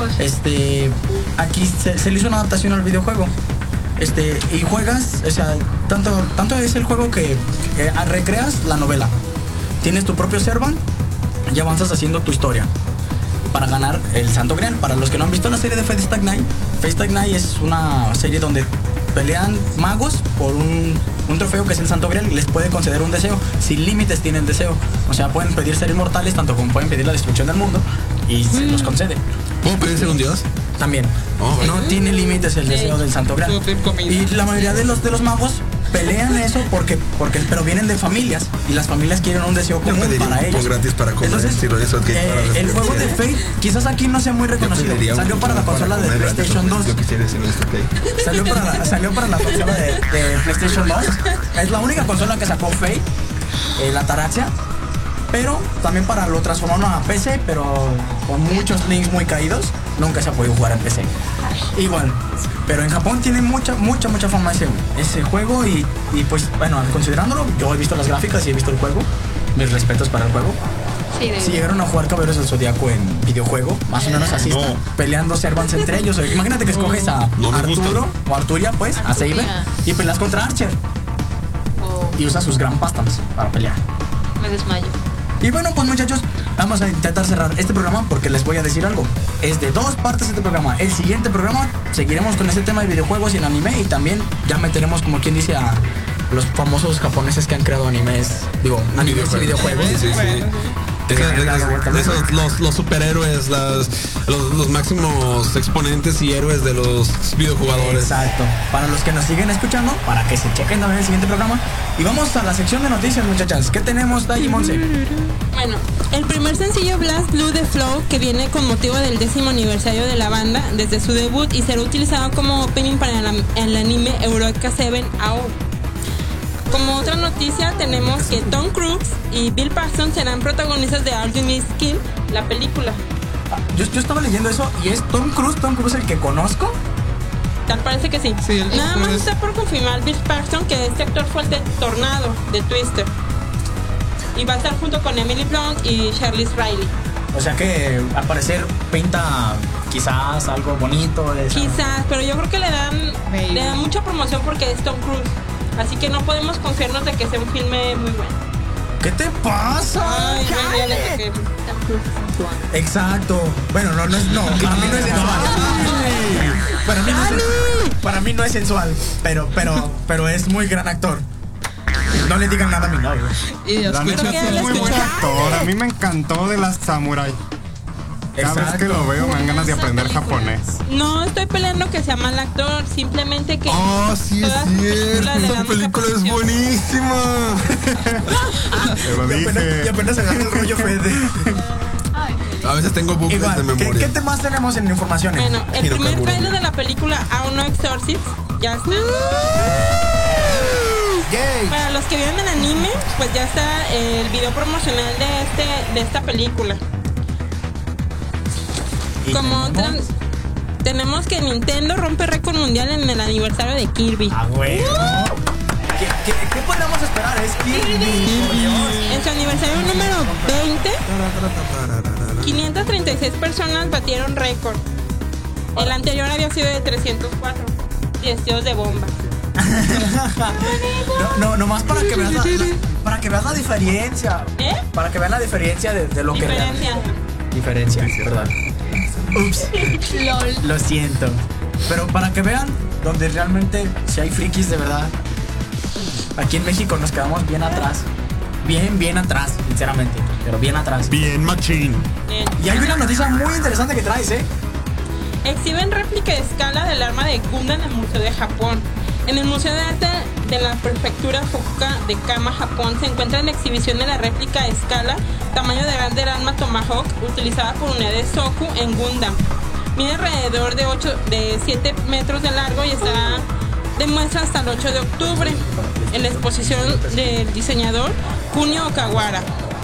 S4: Este, aquí se, se le hizo una adaptación al videojuego. Este, y juegas, o sea, tanto, tanto es el juego que eh, recreas la novela. Tienes tu propio servant y avanzas haciendo tu historia para ganar el Santo Grial. Para los que no han visto la serie de Fate Stay Night, Fate Stay Night es una serie donde pelean magos por un, un trofeo que es el Santo Grial y les puede conceder un deseo. Sin límites tienen deseo. O sea, pueden pedir ser inmortales tanto como pueden pedir la destrucción del mundo y se los concede.
S5: ¿Puedo pedir ser un dios?
S4: También.
S5: Oh,
S4: no tiene límites el deseo del Santo Grial. Y la mayoría de los de los magos pelean eso porque, porque pero vienen de familias y las familias quieren un deseo común para ellos.
S5: gratis para comer.
S4: Entonces,
S5: estilo eso que
S4: eh,
S5: para las
S4: el juego de
S5: experiencias.
S4: Fate quizás aquí no sea muy reconocido.
S5: pediría un
S4: Salió para la
S5: para
S4: consola de
S5: comer gratis,
S4: PlayStation dos.
S5: Yo quisiera decir esto, ok.
S4: Salió para la, salió para la consola de, de PlayStation dos. Es la única consola que sacó Fate, eh, la Ataraxia. Pero también para lo transformaron a P C, pero con muchos links muy caídos. Nunca se ha podido jugar en P C. Igual. Pero en Japón tiene mucha, mucha, mucha fama ese, ese juego y, y pues, bueno, considerándolo, yo he visto las gráficas y he visto el juego. Mis respetos para el juego.
S6: Sí, de
S4: Si llegaron a jugar Caballeros del Zodiaco en videojuego, más o menos así
S5: No.
S4: están peleando servants entre ellos. Imagínate que escoges a
S5: No me
S4: Arturo
S5: gustan.
S4: o Arturia, pues, a Saber, y peleas contra Archer.
S6: Oh,
S4: Y usa sus Grand Pastams para pelear.
S6: me desmayo.
S4: Y bueno, pues muchachos, vamos a intentar cerrar este programa porque les voy a decir algo. Es de dos partes este programa. El siguiente programa seguiremos con este tema de videojuegos y el anime y también ya meteremos, como quien dice, a los famosos japoneses que han creado animes, digo, animes y videojuegos.
S5: Sí, sí, sí. Esa- esa- esos, los, los superhéroes, las, los, los máximos exponentes y héroes de los videojugadores.
S4: Exacto. Para los que nos siguen escuchando, para que se chequen también el siguiente programa. Y vamos a la sección de noticias, muchachas. ¿Qué tenemos, Dai y Monse?
S12: Bueno, el primer sencillo Blast Blue de Flow, que viene con motivo del décimo aniversario de la banda desde su debut y será utilizado como opening para el, el anime Eureka siete A O. Como otra noticia tenemos que Tom Cruise y Bill Paxton serán protagonistas de All You Need is Kill, la película.
S4: Yo, yo estaba leyendo eso y es Tom Cruise, Tom Cruise el que conozco.
S12: Tal parece que sí.
S3: Sí, el-
S12: Nada más
S3: es-
S12: está por confirmar Bill Paxton que este actor fue el de Tornado, de Twister. Y va a estar junto con Emily Blunt y Charlize Riley.
S4: O sea que al parecer pinta quizás algo bonito. De esa-
S12: Quizás, pero yo creo que le dan,
S3: Maybe.
S12: le dan mucha promoción porque es Tom Cruise. Así que no podemos confiarnos de que sea un filme muy bueno.
S4: ¿Qué te pasa?
S12: Ay, bueno, ya le
S4: ¡Cállate!
S12: toqué.
S6: Tom Cruise es sensual.
S4: Exacto. Bueno, no, no es, no, para mí no es sensual. Para mí no es, para mí no es sensual, pero, pero, pero es muy gran actor. No le digan nada a mi novio.
S3: Y
S7: La neta
S3: escucha
S7: es muy buen actor. A mí me encantó de las Samurai. Cada vez que lo veo me dan ganas de aprender japonés.
S12: No estoy peleando que sea mal actor, simplemente que.
S5: Oh, sí es
S12: todas sus películas
S5: cierto.
S12: le
S5: Esa
S12: dan mucha
S5: película es
S12: promoción.
S5: buenísima.
S7: Te lo
S4: Y apenas, y
S7: dije.
S4: apenas agarré el rollo Fede.
S5: A veces tengo bucles de
S4: Igual, ¿qué,
S5: memoria.
S4: ¿qué temas tenemos en informaciones?
S12: Bueno, el primer
S5: Hirokaburo.
S12: trailer de la película Aún no Exorcist ya está.
S4: Yay.
S12: Para los que vieron el anime, pues ya está el video promocional de este de esta película.
S4: Y
S12: Como
S4: tenemos-
S12: otra, tenemos que Nintendo rompe récord mundial en el aniversario de Kirby.
S4: Ah, güey. ¿Qué, qué, qué podemos esperar? Es Kirby. Por Dios.
S12: En su aniversario número veinte, quinientas treinta y seis personas batieron récord. El anterior había sido de trescientos cuatro. Deseos de bomba.
S4: No, no, nomás para que veas la, la- para que veas la diferencia.
S12: ¿Eh?
S4: Para que vean la diferencia de, de lo que
S12: Diferencia.
S4: Diferencia, perdón. Ups.
S6: LOL.
S4: Lo siento. Pero para que vean donde realmente si hay frikis de verdad. Aquí en México nos quedamos bien atrás. Bien, bien atrás, sinceramente. Pero bien atrás.
S5: Bien, machín.
S12: Bien.
S4: Y hay una noticia muy interesante que traes, ¿eh?
S12: Exhiben réplica de escala del arma de Gundam en el Museo de Japón. En el Museo de Arte de la prefectura Fukuoka de Kama, Japón, se encuentra en exhibición de la réplica a escala, tamaño de gran del arma Tomahawk, utilizada por unidades Soku en Gundam. Mide alrededor de, ocho, de siete metros de largo y estará de muestra hasta el ocho de octubre en la exposición del diseñador Kunio Okawara.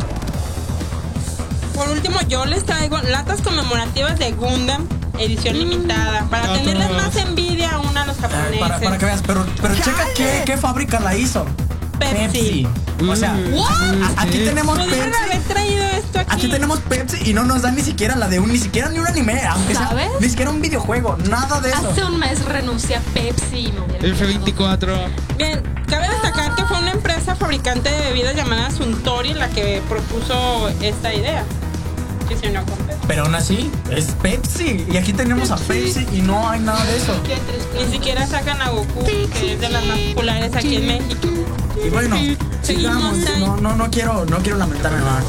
S12: Por último, yo les traigo latas conmemorativas de Gundam, edición limitada, para
S4: Otros.
S12: tenerles más envidia aún a los japoneses.
S4: Para, para que veas, pero, pero checa qué, qué fábrica la hizo.
S12: Pepsi.
S4: O sea, a- aquí tenemos
S12: Pudieron
S4: Pepsi.
S12: haber traído esto aquí.
S4: Aquí tenemos Pepsi y no nos dan ni siquiera la de un, ni siquiera ni un anime, aunque sea,
S6: ¿Sabes?
S4: ni siquiera un videojuego, nada de eso.
S6: Hace un mes renuncié a Pepsi y me hubiera
S3: F veinticuatro.
S12: Bien, cabe destacar que fue una empresa fabricante de bebidas llamada Suntory la que propuso esta idea. Que se unió con Pepsi.
S4: Pero aún así, es Pepsi. Y aquí tenemos a Pepsi y no hay nada de eso.
S12: Ni siquiera sacan a Goku, que es de las más populares aquí en México.
S4: Y bueno, sigamos.
S12: Seguimos ahí.
S4: No, no, no quiero, no quiero lamentarme más.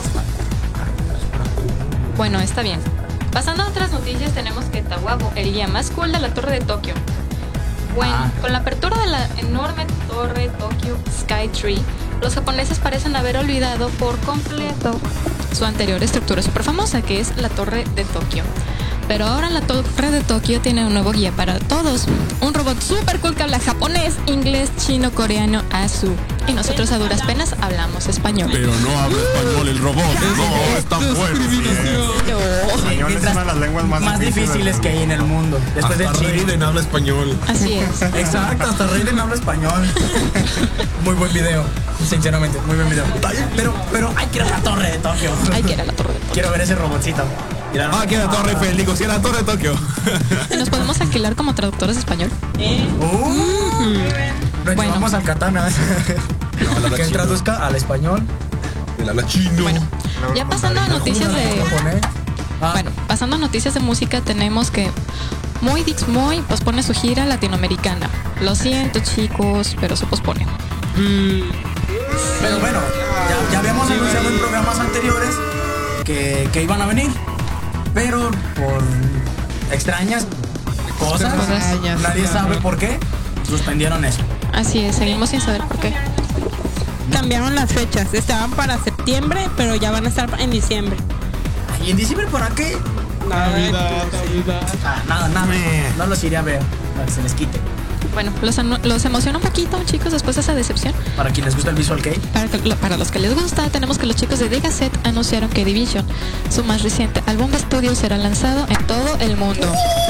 S6: Bueno, está bien. Pasando a otras noticias, tenemos que Tawabo, el guía más cool de la Torre de Tokio. Bueno,
S4: Ah.
S6: con la apertura de la enorme Torre Tokyo Skytree, los japoneses parecen haber olvidado por completo su anterior estructura súper famosa, que es la Torre de Tokio. Pero ahora la Torre de Tokio tiene un nuevo guía para todos. Un robot súper cool que habla japonés, inglés, chino, coreano, azu. Y nosotros a duras penas hablamos español.
S5: Pero no habla español el robot. No, es tan fuerte.
S7: Español es una de las lenguas más,
S4: Más difíciles que hay en el mundo. Después de
S5: Hasta
S4: chino.
S5: Raiden habla español.
S6: Así es.
S4: Exacto, hasta Raiden habla español. Muy buen video, sinceramente, muy buen video. Pero, pero hay que ir a la Torre de Tokio.
S6: Hay que ir a la Torre de Tokio.
S4: Quiero ver ese robotcito. Mira,
S5: Ah, que la Torre Eiffel, digo, sí, la Torre de Tokio.
S6: ¿Nos podemos alquilar como traductores de español?
S4: Uh, nos
S6: Bueno.
S4: llevamos al katana.
S5: No, la habla
S4: Que él
S5: chino.
S4: traduzca al español.
S5: Él habla chino.
S6: Bueno, ya pasando a noticias de...
S4: Japonés. Ah,
S6: Bueno, pasando a noticias de música, tenemos que Muy Dix Moy pospone su gira latinoamericana. Lo siento, chicos, pero se pospone.
S4: pero bueno, ya, ya habíamos anunciado en programas anteriores que, que iban a venir. Pero por extrañas cosas,
S3: Extrañas,
S4: nadie
S3: ajá.
S4: sabe por qué, suspendieron eso.
S6: Así es, seguimos sin saber por qué.
S12: Cambiaron las fechas. Estaban para septiembre, pero ya van a estar en diciembre.
S4: ¿Y en diciembre para qué?
S3: Navidad, Navidad.
S4: Ah, nada, nada. No los iré a ver, para que se les quite.
S6: Bueno, los, anu- los emociona un poquito, chicos, después de esa decepción.
S4: Para quien les gusta el Visual Kei.
S6: Para, que- lo- para los que les gusta, tenemos que los chicos de Degaset anunciaron que Division, su más reciente álbum de estudio, será lanzado en todo el mundo.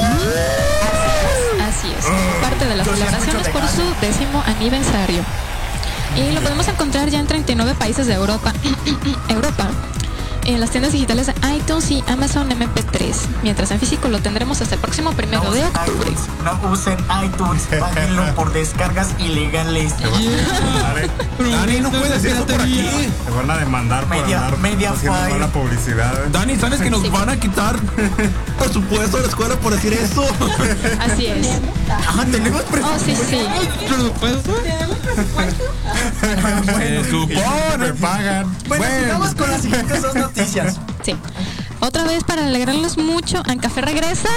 S6: Así es, parte de las
S4: Yo sí
S6: celebraciones
S4: escucho
S6: por su décimo aniversario. Y lo podemos encontrar ya en treinta y nueve países de Europa. Europa. En las tiendas digitales de iTunes y Amazon M P tres. Mientras en físico lo tendremos hasta el próximo primero
S4: No
S6: de
S4: usen
S6: octubre.
S4: iTunes, no usen iTunes, páguenlo por descargas ilegales.
S5: Dani, no puedes hacer eso por aquí.
S7: Te van a demandar por
S4: Media-
S7: andar
S4: media
S7: haciendo
S4: fire.
S7: mala publicidad. ¿eh?
S5: Dani, ¿sabes que nos van a quitar presupuesto de la escuela por decir eso?
S6: Así es.
S4: Ajá, tenemos
S6: Oh, sí, sí.
S3: ¿Presupuesto?
S5: Se supone.
S7: Me pagan.
S4: Bueno, sigamos con las siguientes dos noticias.
S6: Sí. Otra vez para alegrarlos mucho, Ancafé regresa.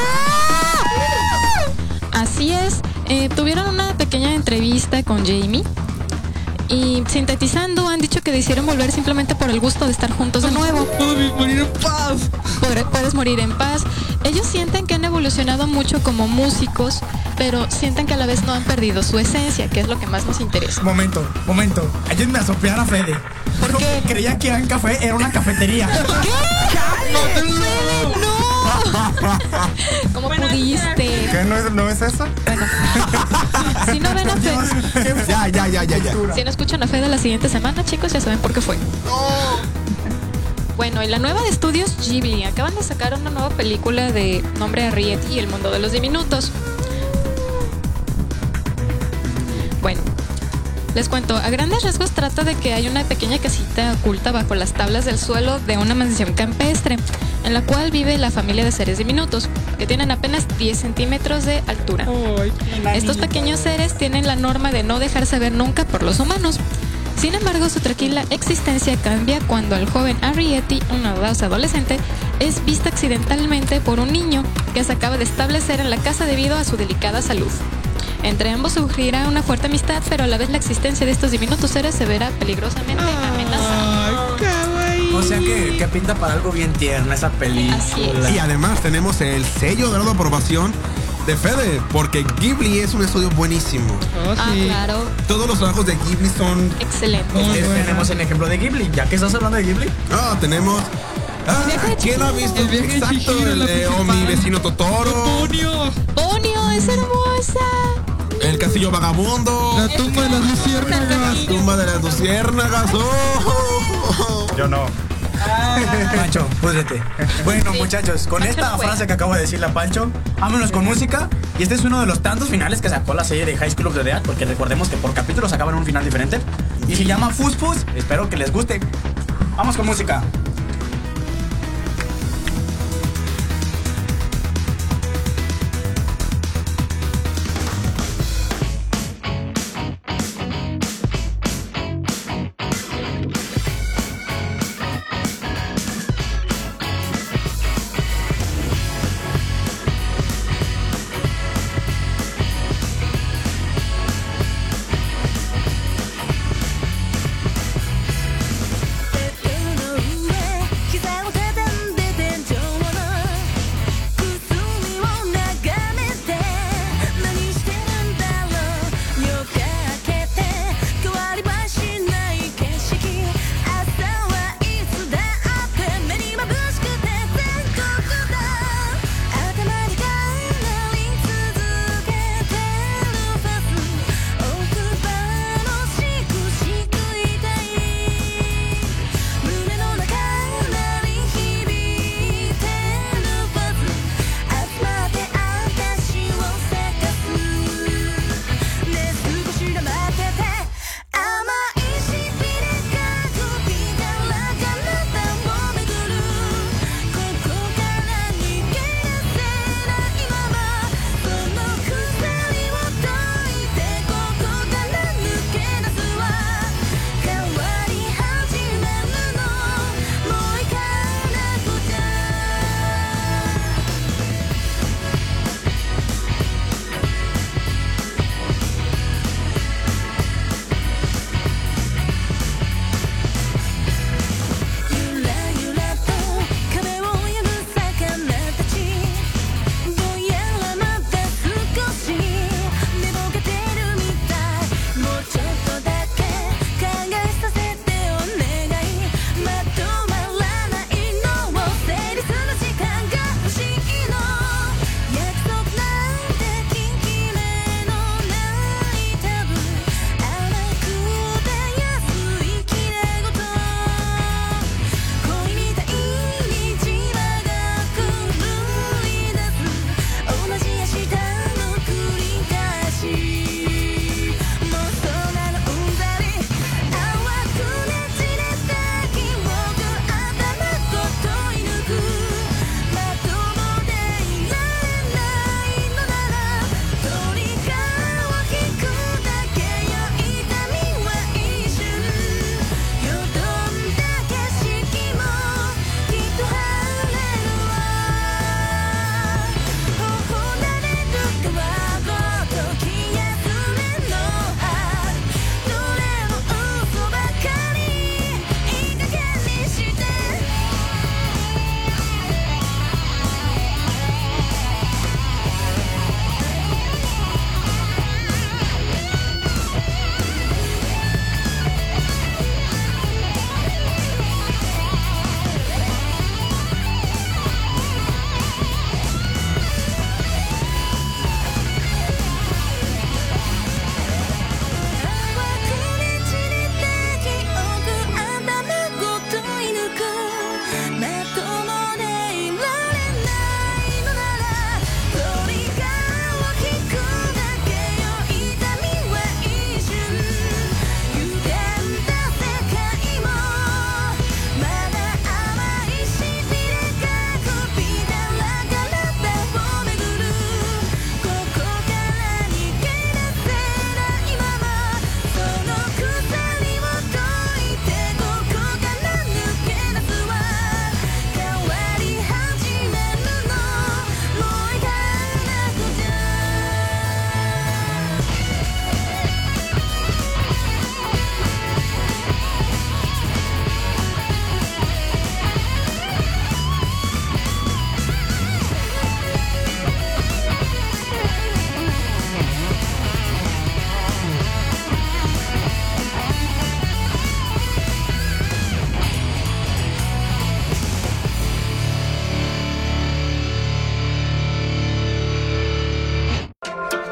S6: Así es. Eh, tuvieron una pequeña entrevista con Jamie. Y sintetizando, han dicho que decidieron volver simplemente por el gusto de estar juntos de nuevo.
S3: Puedo vi- morir en paz.
S6: Podré- Puedes morir en paz. Ellos sienten que han evolucionado mucho como músicos, pero sienten que a la vez no han perdido su esencia, que es lo que más nos interesa.
S4: Momento, momento. Ayúdenme a sopear a Fede.
S6: ¿Por qué?
S4: Creía que An Café era una cafetería.
S6: ¿Cómo pudiste?
S7: ¿Qué no es, no es eso?
S6: Si no ven a Fede,
S5: Ya, ya, ya, ya, ya.
S6: si no escuchan a Fede la siguiente semana, chicos, ya saben por qué fue. Bueno, y la nueva de estudios Ghibli acaban de sacar una nueva película de nombre Arrietty y el mundo de los diminutos. Bueno, les cuento, a grandes rasgos trata de que hay una pequeña casita oculta bajo las tablas del suelo de una mansión campestre, en la cual vive la familia de seres diminutos, que tienen apenas diez centímetros de altura.
S3: Ay,
S6: Estos pequeños seres tienen la norma de no dejarse ver nunca por los humanos. Sin embargo, su tranquila existencia cambia cuando el joven Arrietty, un audaz adolescente, es visto accidentalmente por un niño que se acaba de establecer en la casa debido a su delicada salud. Entre ambos surgirá una fuerte amistad, pero a la vez la existencia de estos diminutos seres se verá peligrosamente amenazada.
S4: O sea que, que pinta para algo bien tierno esa película.
S5: Y además tenemos el sello de la aprobación de Fede, porque Ghibli es un estudio buenísimo.
S6: Oh, sí. Ah, claro.
S5: Todos los trabajos de Ghibli son
S6: excelentes.
S4: Tenemos el ejemplo de Ghibli, ya que estás hablando de Ghibli.
S5: Ah, tenemos. Ah, ¿quién ha visto?
S3: El viaje
S5: Exacto,
S3: de
S5: el de oh, mi vecino Totoro.
S3: Ponio.
S6: Ponio, es hermosa.
S5: El castillo vagabundo.
S3: La tumba de las luciérnagas.
S5: La tumba de las luciérnagas. Oh.
S7: Yo no.
S4: Pancho, púdrete. Bueno, muchachos, con
S6: Pancho
S4: esta
S6: no
S4: frase que acabo de decirle a Pancho, vámonos con música. Y este es uno de los tantos finales que sacó la serie de High School of the Dead, porque recordemos que por capítulos acaban un final diferente. Y se llama Fus Fus. Espero que les guste. Vamos con música.
S13: Ooh.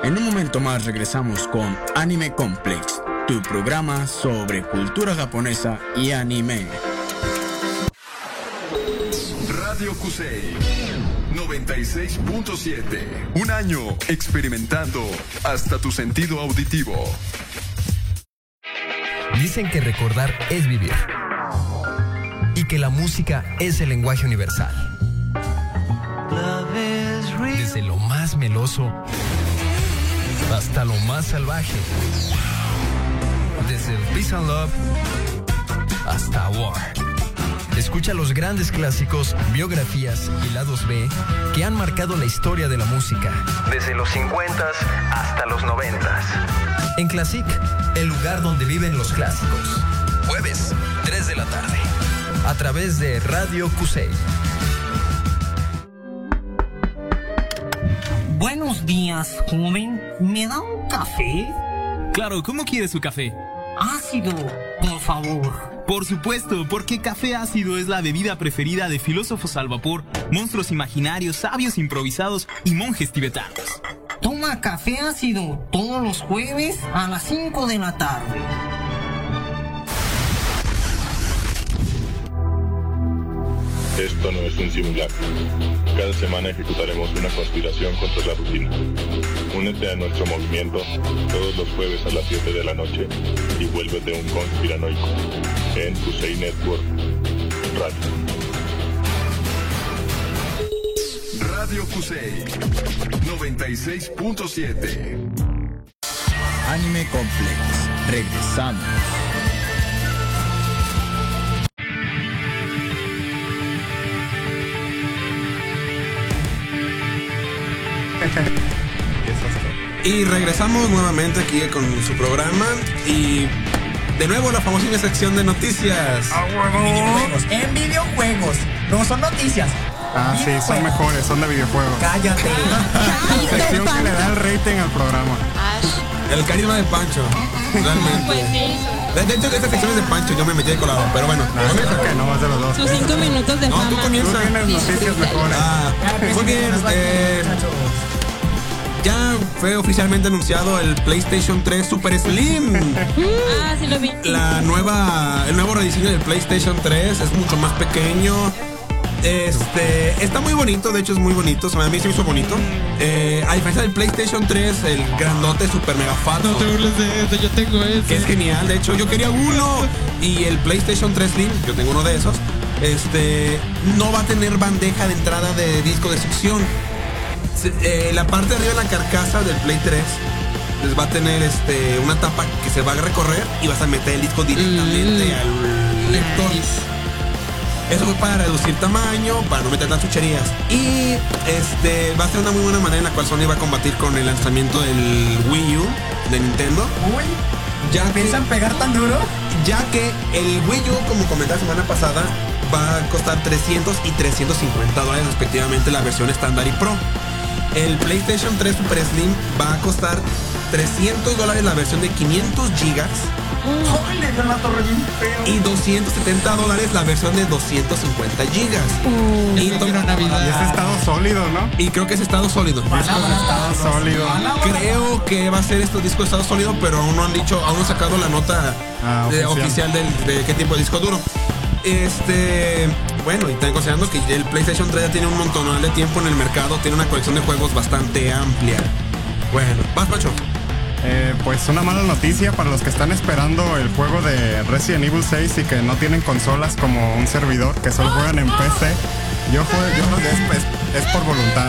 S1: En un momento más regresamos con Anime Complex, tu programa sobre cultura japonesa y anime.
S2: Radio Kusei noventa y seis punto siete. Un año experimentando hasta tu sentido auditivo.
S13: Dicen que recordar es vivir y que la música es el lenguaje universal. Desde lo más meloso hasta lo más salvaje. Desde el Peace and Love hasta War. Escucha los grandes clásicos, biografías y lados B que han marcado la historia de la música. Desde los cincuentas hasta los noventas. En Classic, el lugar donde viven los clásicos. Jueves, tres de la tarde. A través de Radio Kusei.
S14: Buenos días, joven. ¿Me da un café?
S15: Claro, ¿cómo quiere su café?
S14: Ácido, por favor.
S15: Por supuesto, porque café ácido es la bebida preferida de filósofos al vapor, monstruos imaginarios, sabios improvisados y monjes tibetanos.
S14: Toma café ácido todos los jueves a las cinco de la tarde.
S16: Esto no es un simulacro. Cada semana ejecutaremos una conspiración contra la rutina. Únete a nuestro movimiento todos los jueves a las siete de la noche y vuélvete un conspiranoico en Kusei Network Radio.
S2: Radio Kusei noventa y seis punto siete.
S1: Anime Complex. Regresamos.
S5: Y regresamos nuevamente aquí con su programa y de nuevo la famosísima sección de noticias.
S4: Videojuegos, en videojuegos, no son noticias.
S7: Ah, sí, son mejores, son de videojuegos.
S4: Cállate.
S7: Sección que le da el rating al programa.
S5: El carisma de Pancho, realmente.
S12: Pues sí.
S5: De hecho, esta sección es de Pancho, yo me metí de colado, pero bueno.
S7: No, comienza que no, es de los dos.
S12: Sus cinco minutos de
S5: No,
S12: fama.
S5: tú comienzas.
S7: Tú tienes noticias mejores.
S5: Ah, muy bien. Eh, ya fue oficialmente anunciado el PlayStation tres Super Slim.
S12: Ah, sí lo vi.
S5: La nueva, el nuevo rediseño del PlayStation tres es mucho más pequeño. Este, está muy bonito, de hecho es muy bonito, a mí se me hizo bonito. Eh, a diferencia del PlayStation tres, el grandote super mega fat.
S3: No te burles de eso, yo tengo ese.
S5: Que es genial, de hecho yo quería uno. Y el PlayStation tres Slim, yo tengo uno de esos. Este, no va a tener bandeja de entrada de disco de succión. Se, eh, la parte de arriba de la carcasa del Play tres les va a tener este, una tapa que se va a recorrer y vas a meter el disco directamente mm. al lector. Eso fue para reducir tamaño, para no meter tantas chucherías. Y este va a ser una muy buena manera en la cual Sony va a combatir con el lanzamiento del Wii U de Nintendo.
S4: Uy, ¿ya piensan pegar tan duro?
S5: Ya que el Wii U, como comenté la semana pasada, va a costar trescientos y trescientos cincuenta dólares respectivamente la versión estándar y Pro. El PlayStation tres Super Slim va a costar trescientos dólares la versión de quinientos gigas.
S4: ¡Ay, le dio la torre bien feo!
S5: Y doscientos setenta dólares la versión de doscientos cincuenta gigas.
S3: Uh,
S5: y,
S3: to- Navidad.
S7: y es estado sólido, ¿no?
S5: Y creo que es estado sólido.
S7: Discos de estado sólido.
S5: Creo que va a ser estos discos de estado sólido, pero aún no han dicho, aún no han sacado la nota
S7: ah,
S5: de,
S7: oficial,
S5: oficial del, de qué tipo de disco duro. Este, bueno, y están considerando que el PlayStation tres ya tiene un montón de tiempo en el mercado, tiene una colección de juegos bastante amplia. Bueno, vas, Pacho.
S7: Eh, pues una mala noticia para los que están esperando el juego de Resident Evil seis y que no tienen consolas como un servidor, que solo juegan en P C. Yo juego, yo es, es, es por voluntad.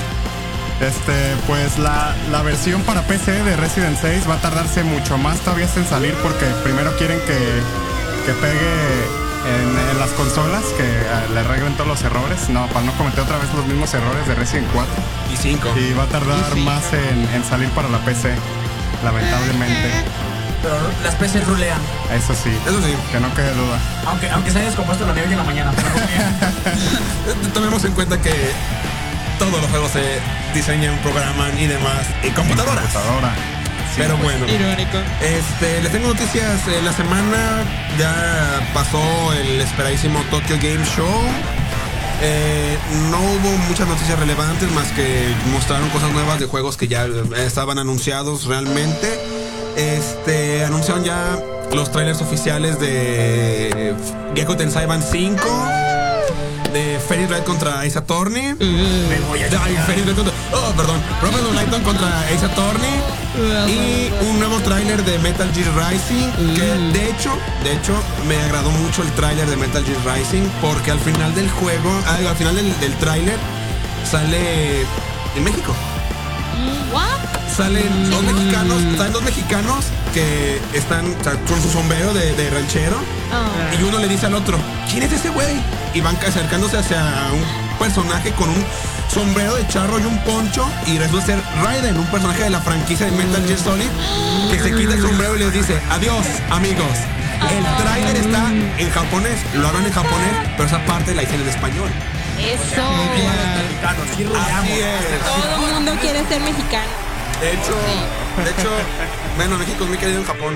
S7: Este, pues la, la versión para P C de Resident seis va a tardarse mucho más todavía en salir porque primero quieren que, que pegue en, en las consolas, que uh, le arreglen todos los errores, no, para no cometer otra vez los mismos errores de Resident cuatro.
S5: Y cinco.
S7: Y va a tardar más en, en salir para la P C, lamentablemente.
S4: Pero las P C rulean.
S7: Eso sí,
S5: Eso sí.
S7: que no quede duda.
S4: Aunque, aunque se haya descompuesto la nieve en la mañana.
S5: Tomemos en cuenta que todos los juegos se diseñan, programan y demás en computadoras.
S7: Computadora. Sí,
S5: Pero
S7: pues,
S5: bueno,
S3: irónico.
S5: Este, les tengo noticias. En la semana ya pasó el esperadísimo Tokyo Game Show. Eh, no hubo muchas noticias relevantes más que mostraron cosas nuevas de juegos que ya estaban anunciados realmente. Este, anunciaron ya los trailers oficiales de Gekko Tensei Ban cinco, de Fairy Tail contra Ace Attorney, uh, de Fairy Tail contra, oh, perdón, Prophet of Lighton contra Ace Attorney, uh, y un nuevo tráiler de Metal Gear Rising, uh, que de hecho, de hecho me agradó mucho el tráiler de Metal Gear Rising porque al final del juego, al final del, del tráiler sale en México.
S6: ¿What?
S5: Salen dos mexicanos, salen dos mexicanos que están, o sea, con su sombrero de, de ranchero, oh. y uno le dice al otro, ¿quién es ese güey? Y van acercándose hacia un personaje con un sombrero de charro y un poncho, y resulta ser Raiden, un personaje de la franquicia de Metal Gear Solid, que se quita el sombrero y les dice, adiós, amigos. El tráiler está en japonés, lo hablan en japonés, pero esa parte la dicen en español.
S6: Eso.
S5: Así es.
S12: Todo el mundo quiere ser mexicano.
S5: De hecho, de hecho, bueno, México es muy querido en Japón.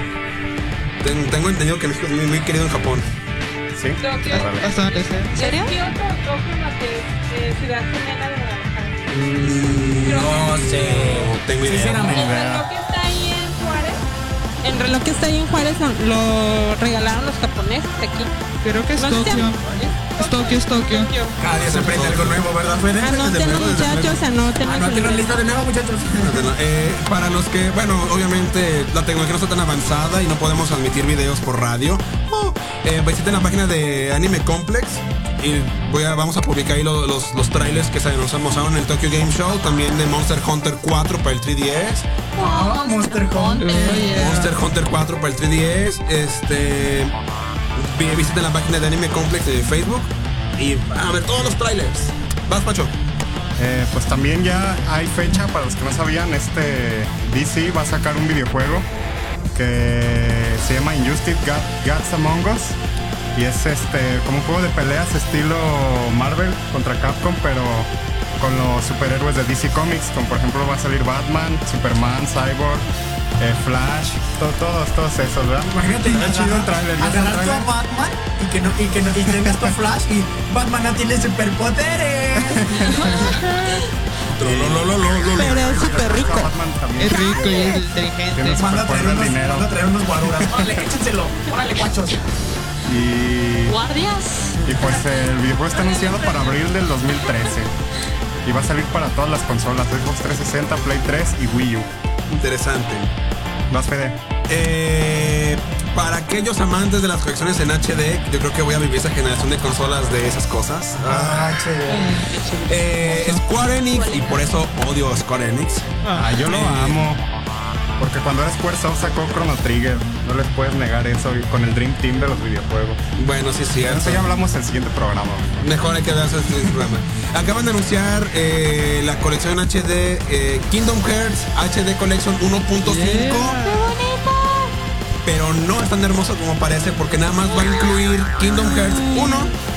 S5: Ten, tengo entendido que México es muy, muy querido en Japón.
S7: ¿Sí?
S12: Tokio.
S6: ¿En serio?
S12: Kioto o Tokio, la que es ciudad gemela de Guadalajara.
S4: Mm, no sé.
S5: No tengo idea.
S4: Sinceramente.
S12: El reloj que está ahí en Juárez. El reloj que está ahí en Juárez lo regalaron los japoneses aquí.
S3: Creo que es Tokio. Es Tokio, es Tokio.
S4: Cada día se aprende algo nuevo, ¿verdad, Fede?
S12: Anoten, muchachos, anoten.
S4: Anoten lista de nuevo, muchachos.
S5: Eh, para los que, bueno, obviamente la tecnología no está tan avanzada y no podemos transmitir videos por radio. Oh, eh, visiten la página de Anime Complex y voy a, vamos a publicar ahí los, los, los trailers que se nos mostraron en el Tokyo Game Show. También de Monster Hunter cuatro para el tres D S.
S4: Oh, Monster Hunter.
S5: Oh, yeah. Monster Hunter cuatro para el tres D S. Este... Visiten la página de Anime Complex de Facebook y a ver todos los trailers. Vas, Pacho.
S7: Eh, pues también ya hay fecha para los que no sabían. Este D C va a sacar un videojuego que se llama Injustice God, Gods Among Us, y es este como un juego de peleas estilo Marvel contra Capcom, pero con los superhéroes de D C Comics, como por ejemplo va a salir Batman, Superman, Cyborg, eh, Flash, to, todos, todos esos, ¿verdad?
S4: Imagínate,
S7: está chido el trailer.
S4: Agarrar a Batman y que no, y que no, y tengas tu Flash y Batman no tiene superpoderes.
S12: Pero es súper rico.
S3: Es rico y es inteligente.
S4: Manda a traer unos, manda a traer unos guaruras. Órale, échenselo. Órale, guachos.
S7: Y...
S6: ¿Guardias?
S7: Y pues el videojuego está anunciado para abril del dos mil trece. Y va a salir para todas las consolas, Xbox trescientos sesenta, Play tres y Wii U.
S5: Interesante.
S7: ¿Vas, Fede?
S5: Eh, para aquellos amantes de las colecciones en H D, yo creo que voy a vivir esa generación de consolas de esas cosas.
S4: Ah, H D.
S5: Eh, Square Enix, y por eso odio a Square Enix.
S7: Ah, yo lo
S5: eh,
S7: amo. Porque cuando era Squaresoft sacó Chrono Trigger. No les puedes negar eso con el Dream Team de los videojuegos.
S5: Bueno, sí, sí.
S7: Eso ya hablamos en el siguiente programa.
S5: Mejor hay que hablar en el siguiente programa. Acaban de anunciar eh, la colección H D eh, Kingdom Hearts H D Collection uno punto cinco.
S6: Yeah.
S5: Pero no es tan hermoso como parece, porque nada más va a incluir Kingdom Hearts uno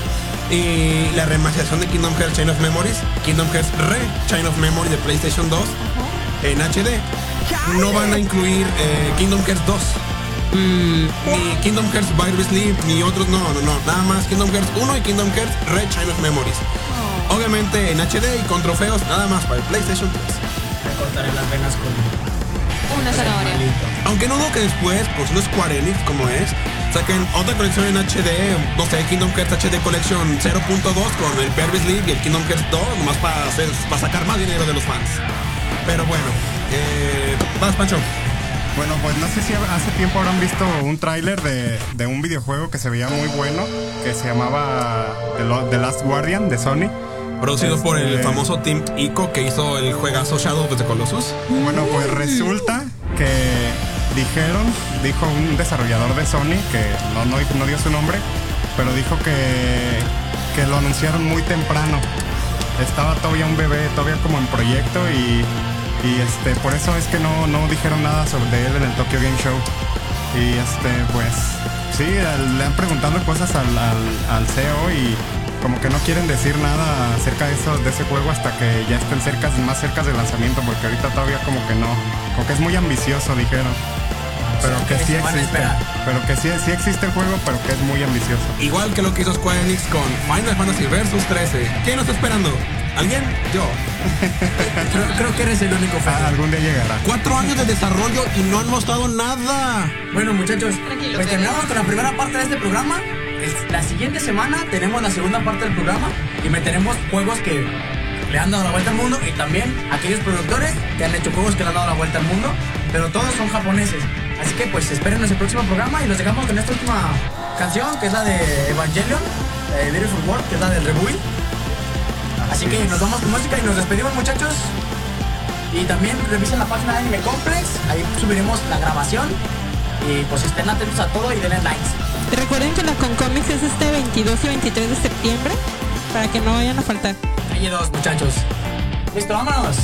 S5: y la remasterización de Kingdom Hearts Chain of Memories, Kingdom Hearts Re Chain of Memory de PlayStation dos en H D. No van a incluir eh, Kingdom Hearts dos, mm. ni Kingdom Hearts Virtual Sleep, ni otros, no, no, no, nada más Kingdom Hearts uno y Kingdom Hearts Re Chain of Memories. Oh. Obviamente en H D y con trofeos, nada más para el PlayStation tres.
S4: Me cortaré las venas con
S6: una zanahoria.
S5: Aunque no dudo que después, por si Square Enix como es, saquen otra colección en H D, no sé, Kingdom Hearts H D Collection cero punto dos con el Virtual Sleep y el Kingdom Hearts dos, nomás para, hacer, para sacar más dinero de los fans. Pero bueno, eh, vas, Pancho.
S7: Bueno, pues no sé si hace tiempo habrán visto un tráiler de, de un videojuego que se veía muy bueno, que se llamaba The, Lo- The Last Guardian de Sony.
S5: Producido
S7: este...
S5: por el famoso Team Ico que hizo el juegazo Shadow of the Colossus.
S7: Bueno, pues resulta que dijeron, dijo un desarrollador de Sony, que no, no, no dio su nombre, pero dijo que, que lo anunciaron muy temprano. Estaba todavía un bebé, todavía como en proyecto y... Y este, por eso es que no, no dijeron nada sobre él en el Tokyo Game Show. Y este, pues, sí, le han preguntado cosas al, al, al C E O y como que no quieren decir nada acerca de eso, de ese juego hasta que ya estén cerca, más cerca del lanzamiento, porque ahorita todavía como que no, como que es muy ambicioso, dijeron. pero que sí
S4: se van a
S7: existe.
S4: esperar.
S7: Pero que sí, sí existe el juego, pero que es muy ambicioso.
S5: Igual que lo que hizo Square Enix con Final Fantasy Versus trece. ¿Quién lo está esperando? ¿Alguien? Yo.
S4: creo, creo que eres el único fan.
S7: Ah, algún día llegará.
S5: Cuatro años de desarrollo y no han mostrado nada.
S4: Bueno, muchachos, pues terminamos con la primera parte de este programa. Es- La siguiente semana tenemos la segunda parte del programa y meteremos juegos que le han dado la vuelta al mundo y también aquellos productores que han hecho juegos que le han dado la vuelta al mundo, pero todos son japoneses. Así que pues esperen el próximo programa y los dejamos con esta última canción que es la de Evangelion, la de Beautiful World, que es la del Rebuild. Así que nos vamos con música y nos despedimos, muchachos. Y también revisen la página de Anime Complex, ahí subiremos la grabación y pues estén atentos a todo y denle likes.
S12: Recuerden que la Concomics es este veintidós y veintitrés de septiembre para que no vayan a faltar.
S4: Calle dos, muchachos. Listo, vámonos.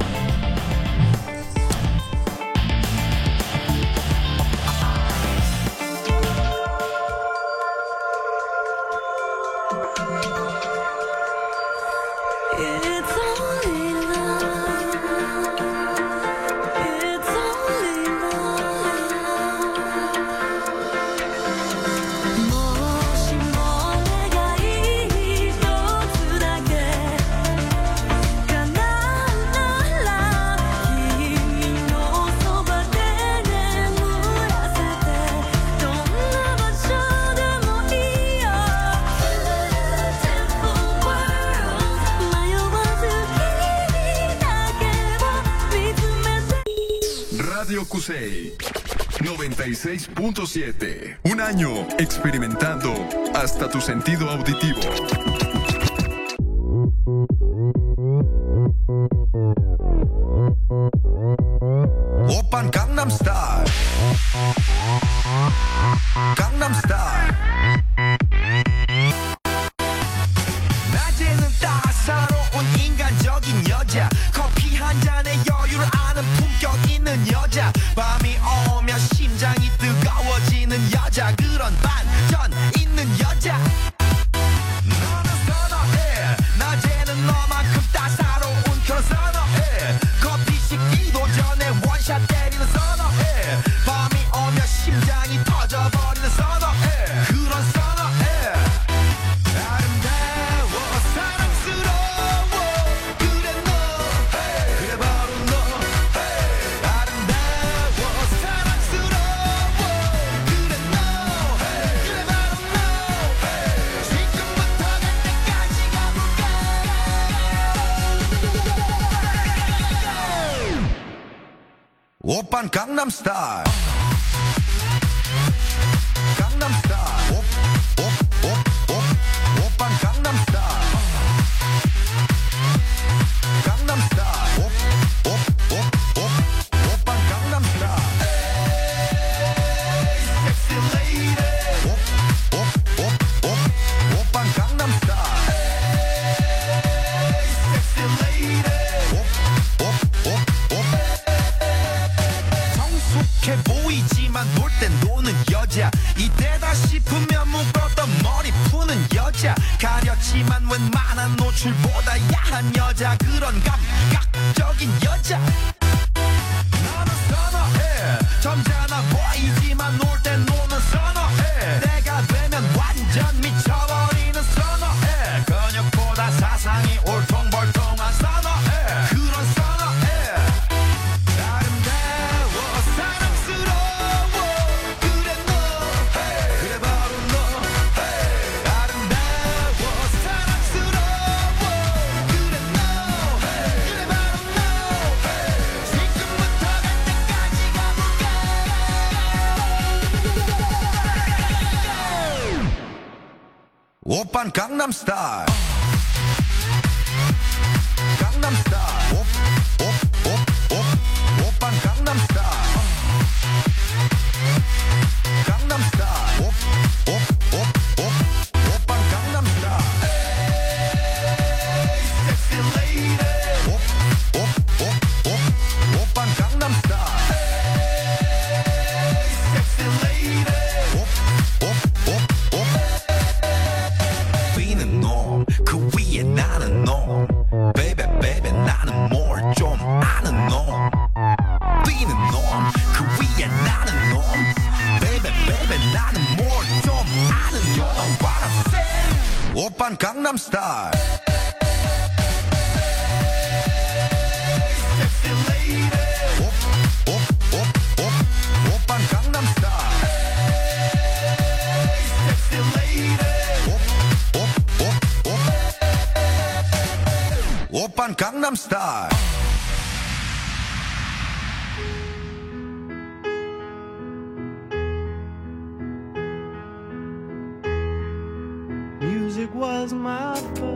S2: Radio Kusei noventa y seis punto siete. Un año experimentando hasta tu sentido auditivo.
S17: 오빤 강남 스타일 강남 스타일 낮에는 따사로운 인간적인 여자 커피 한 잔에 여유를 아는 품격 있는 여자 밤이 오면 심장이 뜨거워지는 여자 그런 반전 있는 여자 너는 선호해 낮에는 너만큼 따사로운 그런 선호해 커피 식기도 전에 원샷 때리는 선호해 밤이 오면 심장이 터져버리는 선호해 그런 선호해 아름다워 사랑스러워 그래 너 그래 바로 너 아름다워 사랑스러워 그래 너 그래 바로 너 지금부터 갈 때까지 가볼까 오빤 강남 스타일 강남 스타일 오오오오 오빤 강남 스타일 강남 스타일 오오오오 오빤 강남 스타일 에이 섹시 레이디 오오오오 오빤 강남 스타일 에이 섹시 레이디 오오오오 성숙해 보이지만 놀 땐 노는 여자 이때다 싶으면 묶었던 머리 푸는 여자 가렸지만 웬만한 노출보다 야한 여자 그런 감각적인 여자 너는 선호해 점잖아 보이지만 놀 땐 노는 선호해 내가 되면 완전 미쳐버리는 선호해 근육보다 사상이 올통벌통한 선호해 그런 선호해 아름다워 사랑스러워 그래 너 그래 바로 너 아름다워 사랑스러워 그래 너 그래 바로 너 지금부터 갈 때까지 가볼까 오빤 강남 스타일 강남 스타일 오오오오 오빤 강남 스타일 강남 스타일 오오오오 오빤 강남 스타일 에이 섹시 레이디 오오오오 오빤 강남 스타일 에이 섹시 레이디 오오오오 위는 놈 그 위에 나는 놈 베이베 베이베 나는 star.
S18: Music was my first